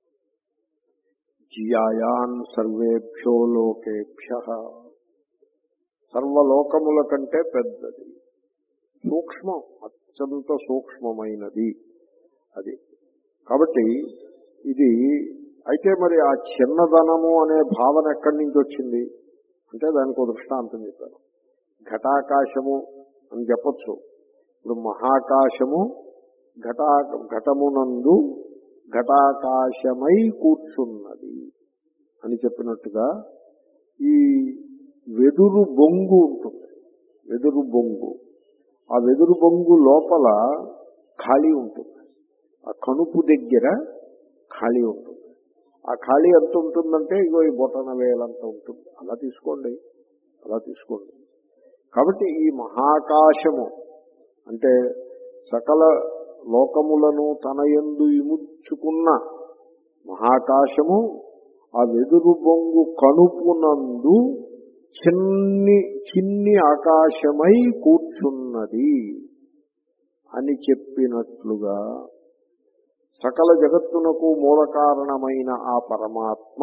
జ్యాయాన్ సర్వేభ్యో లోకేభ్యః సర్వలోకముల కంటే పెద్దది. సూక్ష్మం, అత్యంత సూక్ష్మమైనది అది. కాబట్టి ఇది అయితే మరి ఆ చిన్నదనము అనే భావన ఎక్కడి నుంచి వచ్చింది అంటే దానికి ఒక దృష్టాంతం చెప్పారు. ఘటాకాశము అని చెప్పచ్చు. ఇప్పుడు మహాకాశము ఘటా ఘటమునందు ఘటాకాశమై కూర్చున్నది అని చెప్పినట్టుగా ఈ వెదురు బొంగు ఉంటుంది. వెదురు బొంగు, ఆ వెదురు బొంగు లోపల ఖాళీ ఉంటుంది. ఆ కణుపు దగ్గర ఖాళీ ఉంటుంది. ఆ ఖాళీ ఎంత ఉంటుందంటే ఇగో ఈ బొటన వేలంత ఉంటుంది. అలా తీసుకోండి, అలా తీసుకోండి. కాబట్టి ఈ మహాకాశము అంటే సకల లోకములను తన యందు ఇముడ్చుకున్న మహాకాశము ఆ వెదురు బొంగు కణుపునందు చిన్ని చిన్ని ఆకాశమై కూర్చున్నది అని చెప్పినట్లుగా సకల జగత్తునకు మూల కారణమైన ఆ పరమాత్మ,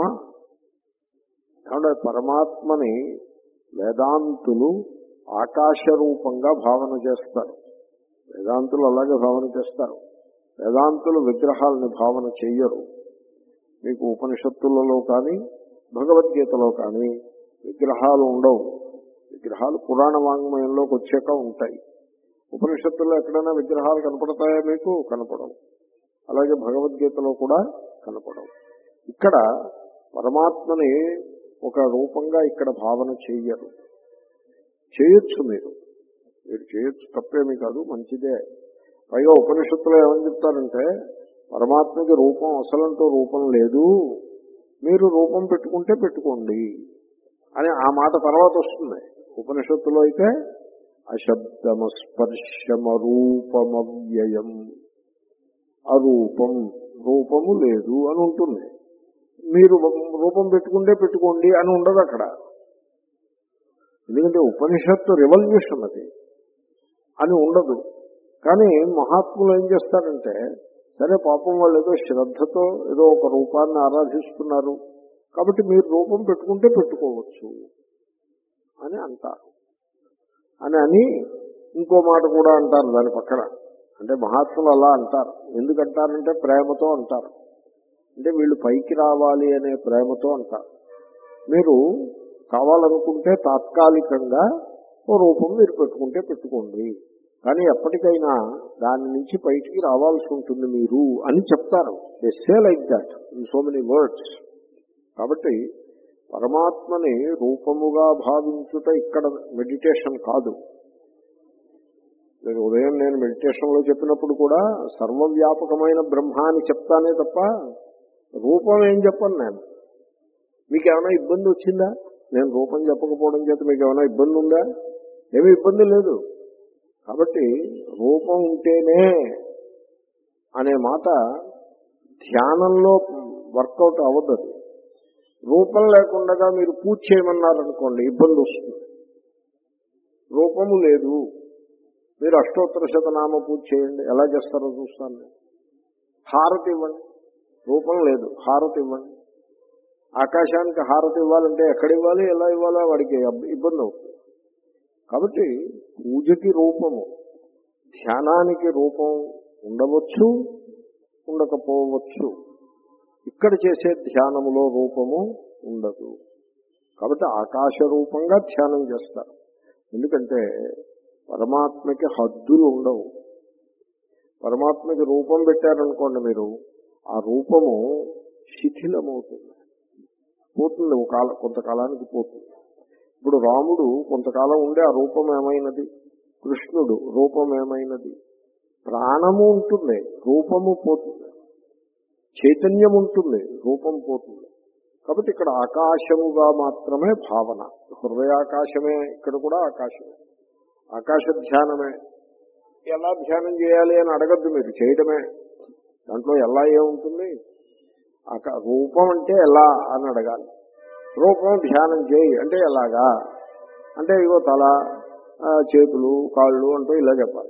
కాబట్టి పరమాత్మని వేదాంతులు ఆకాశ రూపంగా భావన చేస్తారు. వేదాంతులు అలాగే భావన చేస్తారు. వేదాంతులు విగ్రహాలని భావన చెయ్యరు. మీకు ఉపనిషత్తులలో కానీ భగవద్గీతలో కానీ విగ్రహాలు ఉండవు. విగ్రహాలు పురాణ వాంగ్మయంలోకి వచ్చాక ఉంటాయి. ఉపనిషత్తుల్లో ఎక్కడైనా విగ్రహాలు కనపడతాయా? మీకు కనపడవు. అలాగే భగవద్గీతలో కూడా కనపడవు. ఇక్కడ పరమాత్మని ఒక రూపంగా ఇక్కడ భావన చెయ్యరు. చేయొచ్చు, మీరు మీరు చేయొచ్చు, తప్పేమీ కాదు, మంచిదే. పైగా ఉపనిషత్తులో ఏమని చెప్తారంటే పరమాత్మకి రూపం అసలంటూ రూపం లేదు, మీరు రూపం పెట్టుకుంటే పెట్టుకోండి అని ఆ మాట తర్వాత వస్తుంది. ఉపనిషత్తులో అయితే అశబ్దమస్పర్శమరూపమవ్యయం, అరూపం, రూపము లేదు అని ఉంటుంది. మీరు రూపం పెట్టుకుంటే పెట్టుకోండి అని ఉండదు అక్కడ. ఎందుకంటే ఉపనిషత్తు రెవల్యూషన్ అది అని ఉండదు. కానీ మహాత్ములు ఏం చేస్తారంటే సరే పాపం వాళ్ళు ఏదో శ్రద్ధతో ఏదో ఒక రూపాన్ని ఆరాధిస్తున్నారు కాబట్టి మీరు రూపం పెట్టుకుంటే పెట్టుకోవచ్చు అని అంటారు. అని అని ఇంకో మాట కూడా అంటారు దాని పక్కన. అంటే మహాత్ములు అలా అంటారు. ఎందుకంటారంటే ప్రేమతో అంటారు. అంటే వీళ్ళు పైకి రావాలి అనే ప్రేమతో అంటారు. మీరు కావాలనుకుంటే తాత్కాలికంగా ఓ రూపం మీరు పెట్టుకుంటే పెట్టుకోండి, కానీ ఎప్పటికైనా దాని నుంచి బయటికి రావాల్సి ఉంటుంది మీరు అని చెప్తారు. They say like that in so many words. కాబట్టి పరమాత్మని రూపముగా భావించుట ఇక్కడ మెడిటేషన్ కాదు. నేను ఉదయం నేను మెడిటేషన్లో చెప్పినప్పుడు కూడా సర్వవ్యాపకమైన బ్రహ్మ అని చెప్తానే తప్ప రూపం ఏం చెప్పను నేను. మీకు ఏమైనా ఇబ్బంది వచ్చిందా? నేను రూపం చెప్పకపోవడం చేత మీకు ఏమైనా ఇబ్బంది ఉందా? ఏమీ ఇబ్బంది లేదు. కాబట్టి రూపం ఉంటేనే అనే మాట ధ్యానంలో వర్కౌట్ అవ్వదు. రూపం లేకుండా మీరు పూజ చేయమన్నారనుకోండి ఇబ్బంది వస్తుంది. రూపము లేదు, మీరు అష్టోత్తర శతనామ పూజ చేయండి, ఎలా చేస్తారో చూస్తాను నేను. హారతి ఇవ్వండి, రూపం లేదు, హారతి ఇవ్వండి. ఆకాశానికి హారతి ఇవ్వాలంటే ఎక్కడ ఇవ్వాలి, ఎలా ఇవ్వాలో వాడికి ఇబ్బంది అవుతుంది. కాబట్టి పూజకి రూపము, ధ్యానానికి రూపం ఉండవచ్చు, ఉండకపోవచ్చు. ఇక్కడ చేసే ధ్యానములో రూపము ఉండదు. కాబట్టి ఆకాశ రూపంగా ధ్యానం చేస్తారు. ఎందుకంటే పరమాత్మకి హద్దులు ఉండవు. పరమాత్మకి రూపం పెట్టారనుకోండి మీరు, ఆ రూపము శిథిలమవుతుంది, పోతుంది, ఒక కాల కొంతకాలానికి పోతుంది. ఇప్పుడు రాముడు కొంతకాలం ఉండే ఆ రూపం ఏమైనది, కృష్ణుడు రూపం ఏమైనది, ప్రాణము ఉంటుంది, రూపము పోతుంది, చైతన్యం ఉంటుంది, రూపం పోతుంది. కాబట్టి ఇక్కడ ఆకాశముగా మాత్రమే భావన. హృదయాకాశమే, ఇక్కడ కూడా ఆకాశమే. ఆకాశ ధ్యానమే. ఎలా ధ్యానం చేయాలి అని అడగద్దు మీరు, చేయడమే. దాంట్లో ఎలా ఏముంటుంది? ఆకా రూపం అంటే ఎలా అని అడగాలి. రూపం ధ్యానం చేయి అంటే ఎలాగా అంటే ఇగో తల, చేతులు, కాళ్ళు అంటూ ఇలా చెప్పాలి.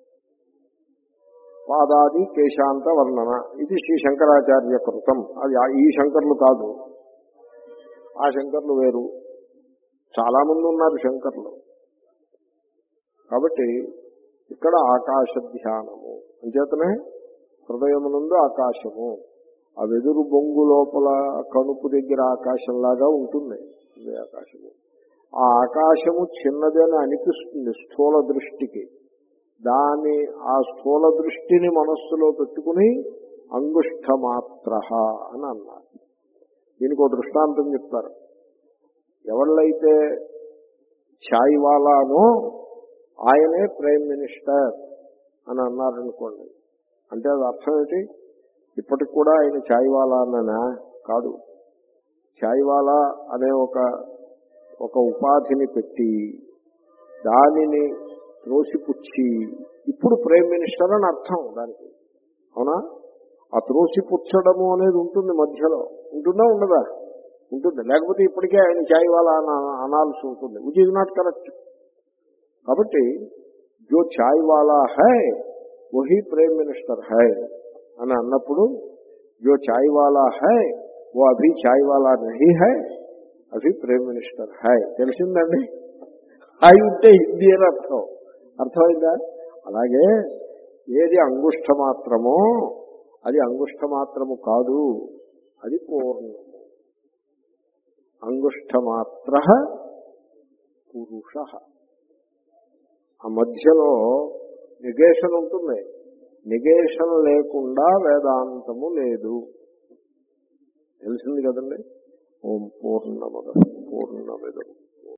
పాదాది కేశాంత వర్ణన, ఇది శ్రీ శంకరాచార్య కృతం. అది ఈ శంకర్లు కాదు, ఆ శంకర్లు వేరు. చాలా మంది ఉన్నారు శంకర్లు. కాబట్టి ఇక్కడ ఆకాశ ధ్యానము అంచేతనే హృదయమునందు ఆకాశము, ఆ వెదురు బొంగు లోపల కనుపు దగ్గర ఆకాశంలాగా ఉంటుంది ఆకాశము. ఆ ఆకాశము చిన్నదని అనిపిస్తుంది స్థూల దృష్టికి. దాని ఆ స్థూల దృష్టిని మనస్సులో పెట్టుకుని అంగుష్ఠమాత్ర అని అన్నారు. దీనికి ఒక దృష్టాంతం చెప్తారు. ఎవళ్ళైతే ఛాయ్వాలానో ఆయనే ప్రైమ్ మినిస్టర్ అని అన్నారనుకోండి, అంటే అది అర్థం ఏంటి? ఇప్పటికి కూడా ఆయన ఛాయ్వాలా అన్నా కాదు. ఛాయ్వాలా అనే ఒక ఒక ఉపాధిని పెట్టి దానిని త్రోసిపుచ్చి ఇప్పుడు ప్రైమ్ మినిస్టర్ అని అర్థం దానికి. అవునా? ఆ త్రోసిపుచ్చడము అనేది ఉంటుంది మధ్యలో. ఉంటుందా ఉండదా? ఉంటుంది. లేకపోతే ఇప్పటికే ఆయన ఛాయ్వాలా అని అనాల్సి ఉంటుంది, విచ్ ఈజ్ నాట్ కరెక్ట్. కాబట్టి జో ఛాయ్వాలా హై వహీ ప్రైమ్ మినిస్టర్ హై అని అన్నప్పుడు జో ఛాయ్వాలా హై ఓ అభి ఛాయ్వాలా నహీ హై, అభి ప్రైమ్ మినిస్టర్ హై. తెలిసిందండి? హై ఉంటే హిందీ అని అర్థం. అర్థమైందా? అలాగే ఏది అంగుష్ట మాత్రమో అది అంగుష్ట మాత్రము కాదు, అది పూర్ణము. అంగుష్ఠమాత్ర పురుష. ఆ మధ్యలో నెగేషన్ ఉంటుంది. నెగేషన్ లేకుండా వేదాంతము లేదు. తెలిసింది కదండి. ఓం పూర్ణమద పూర్ణమిదం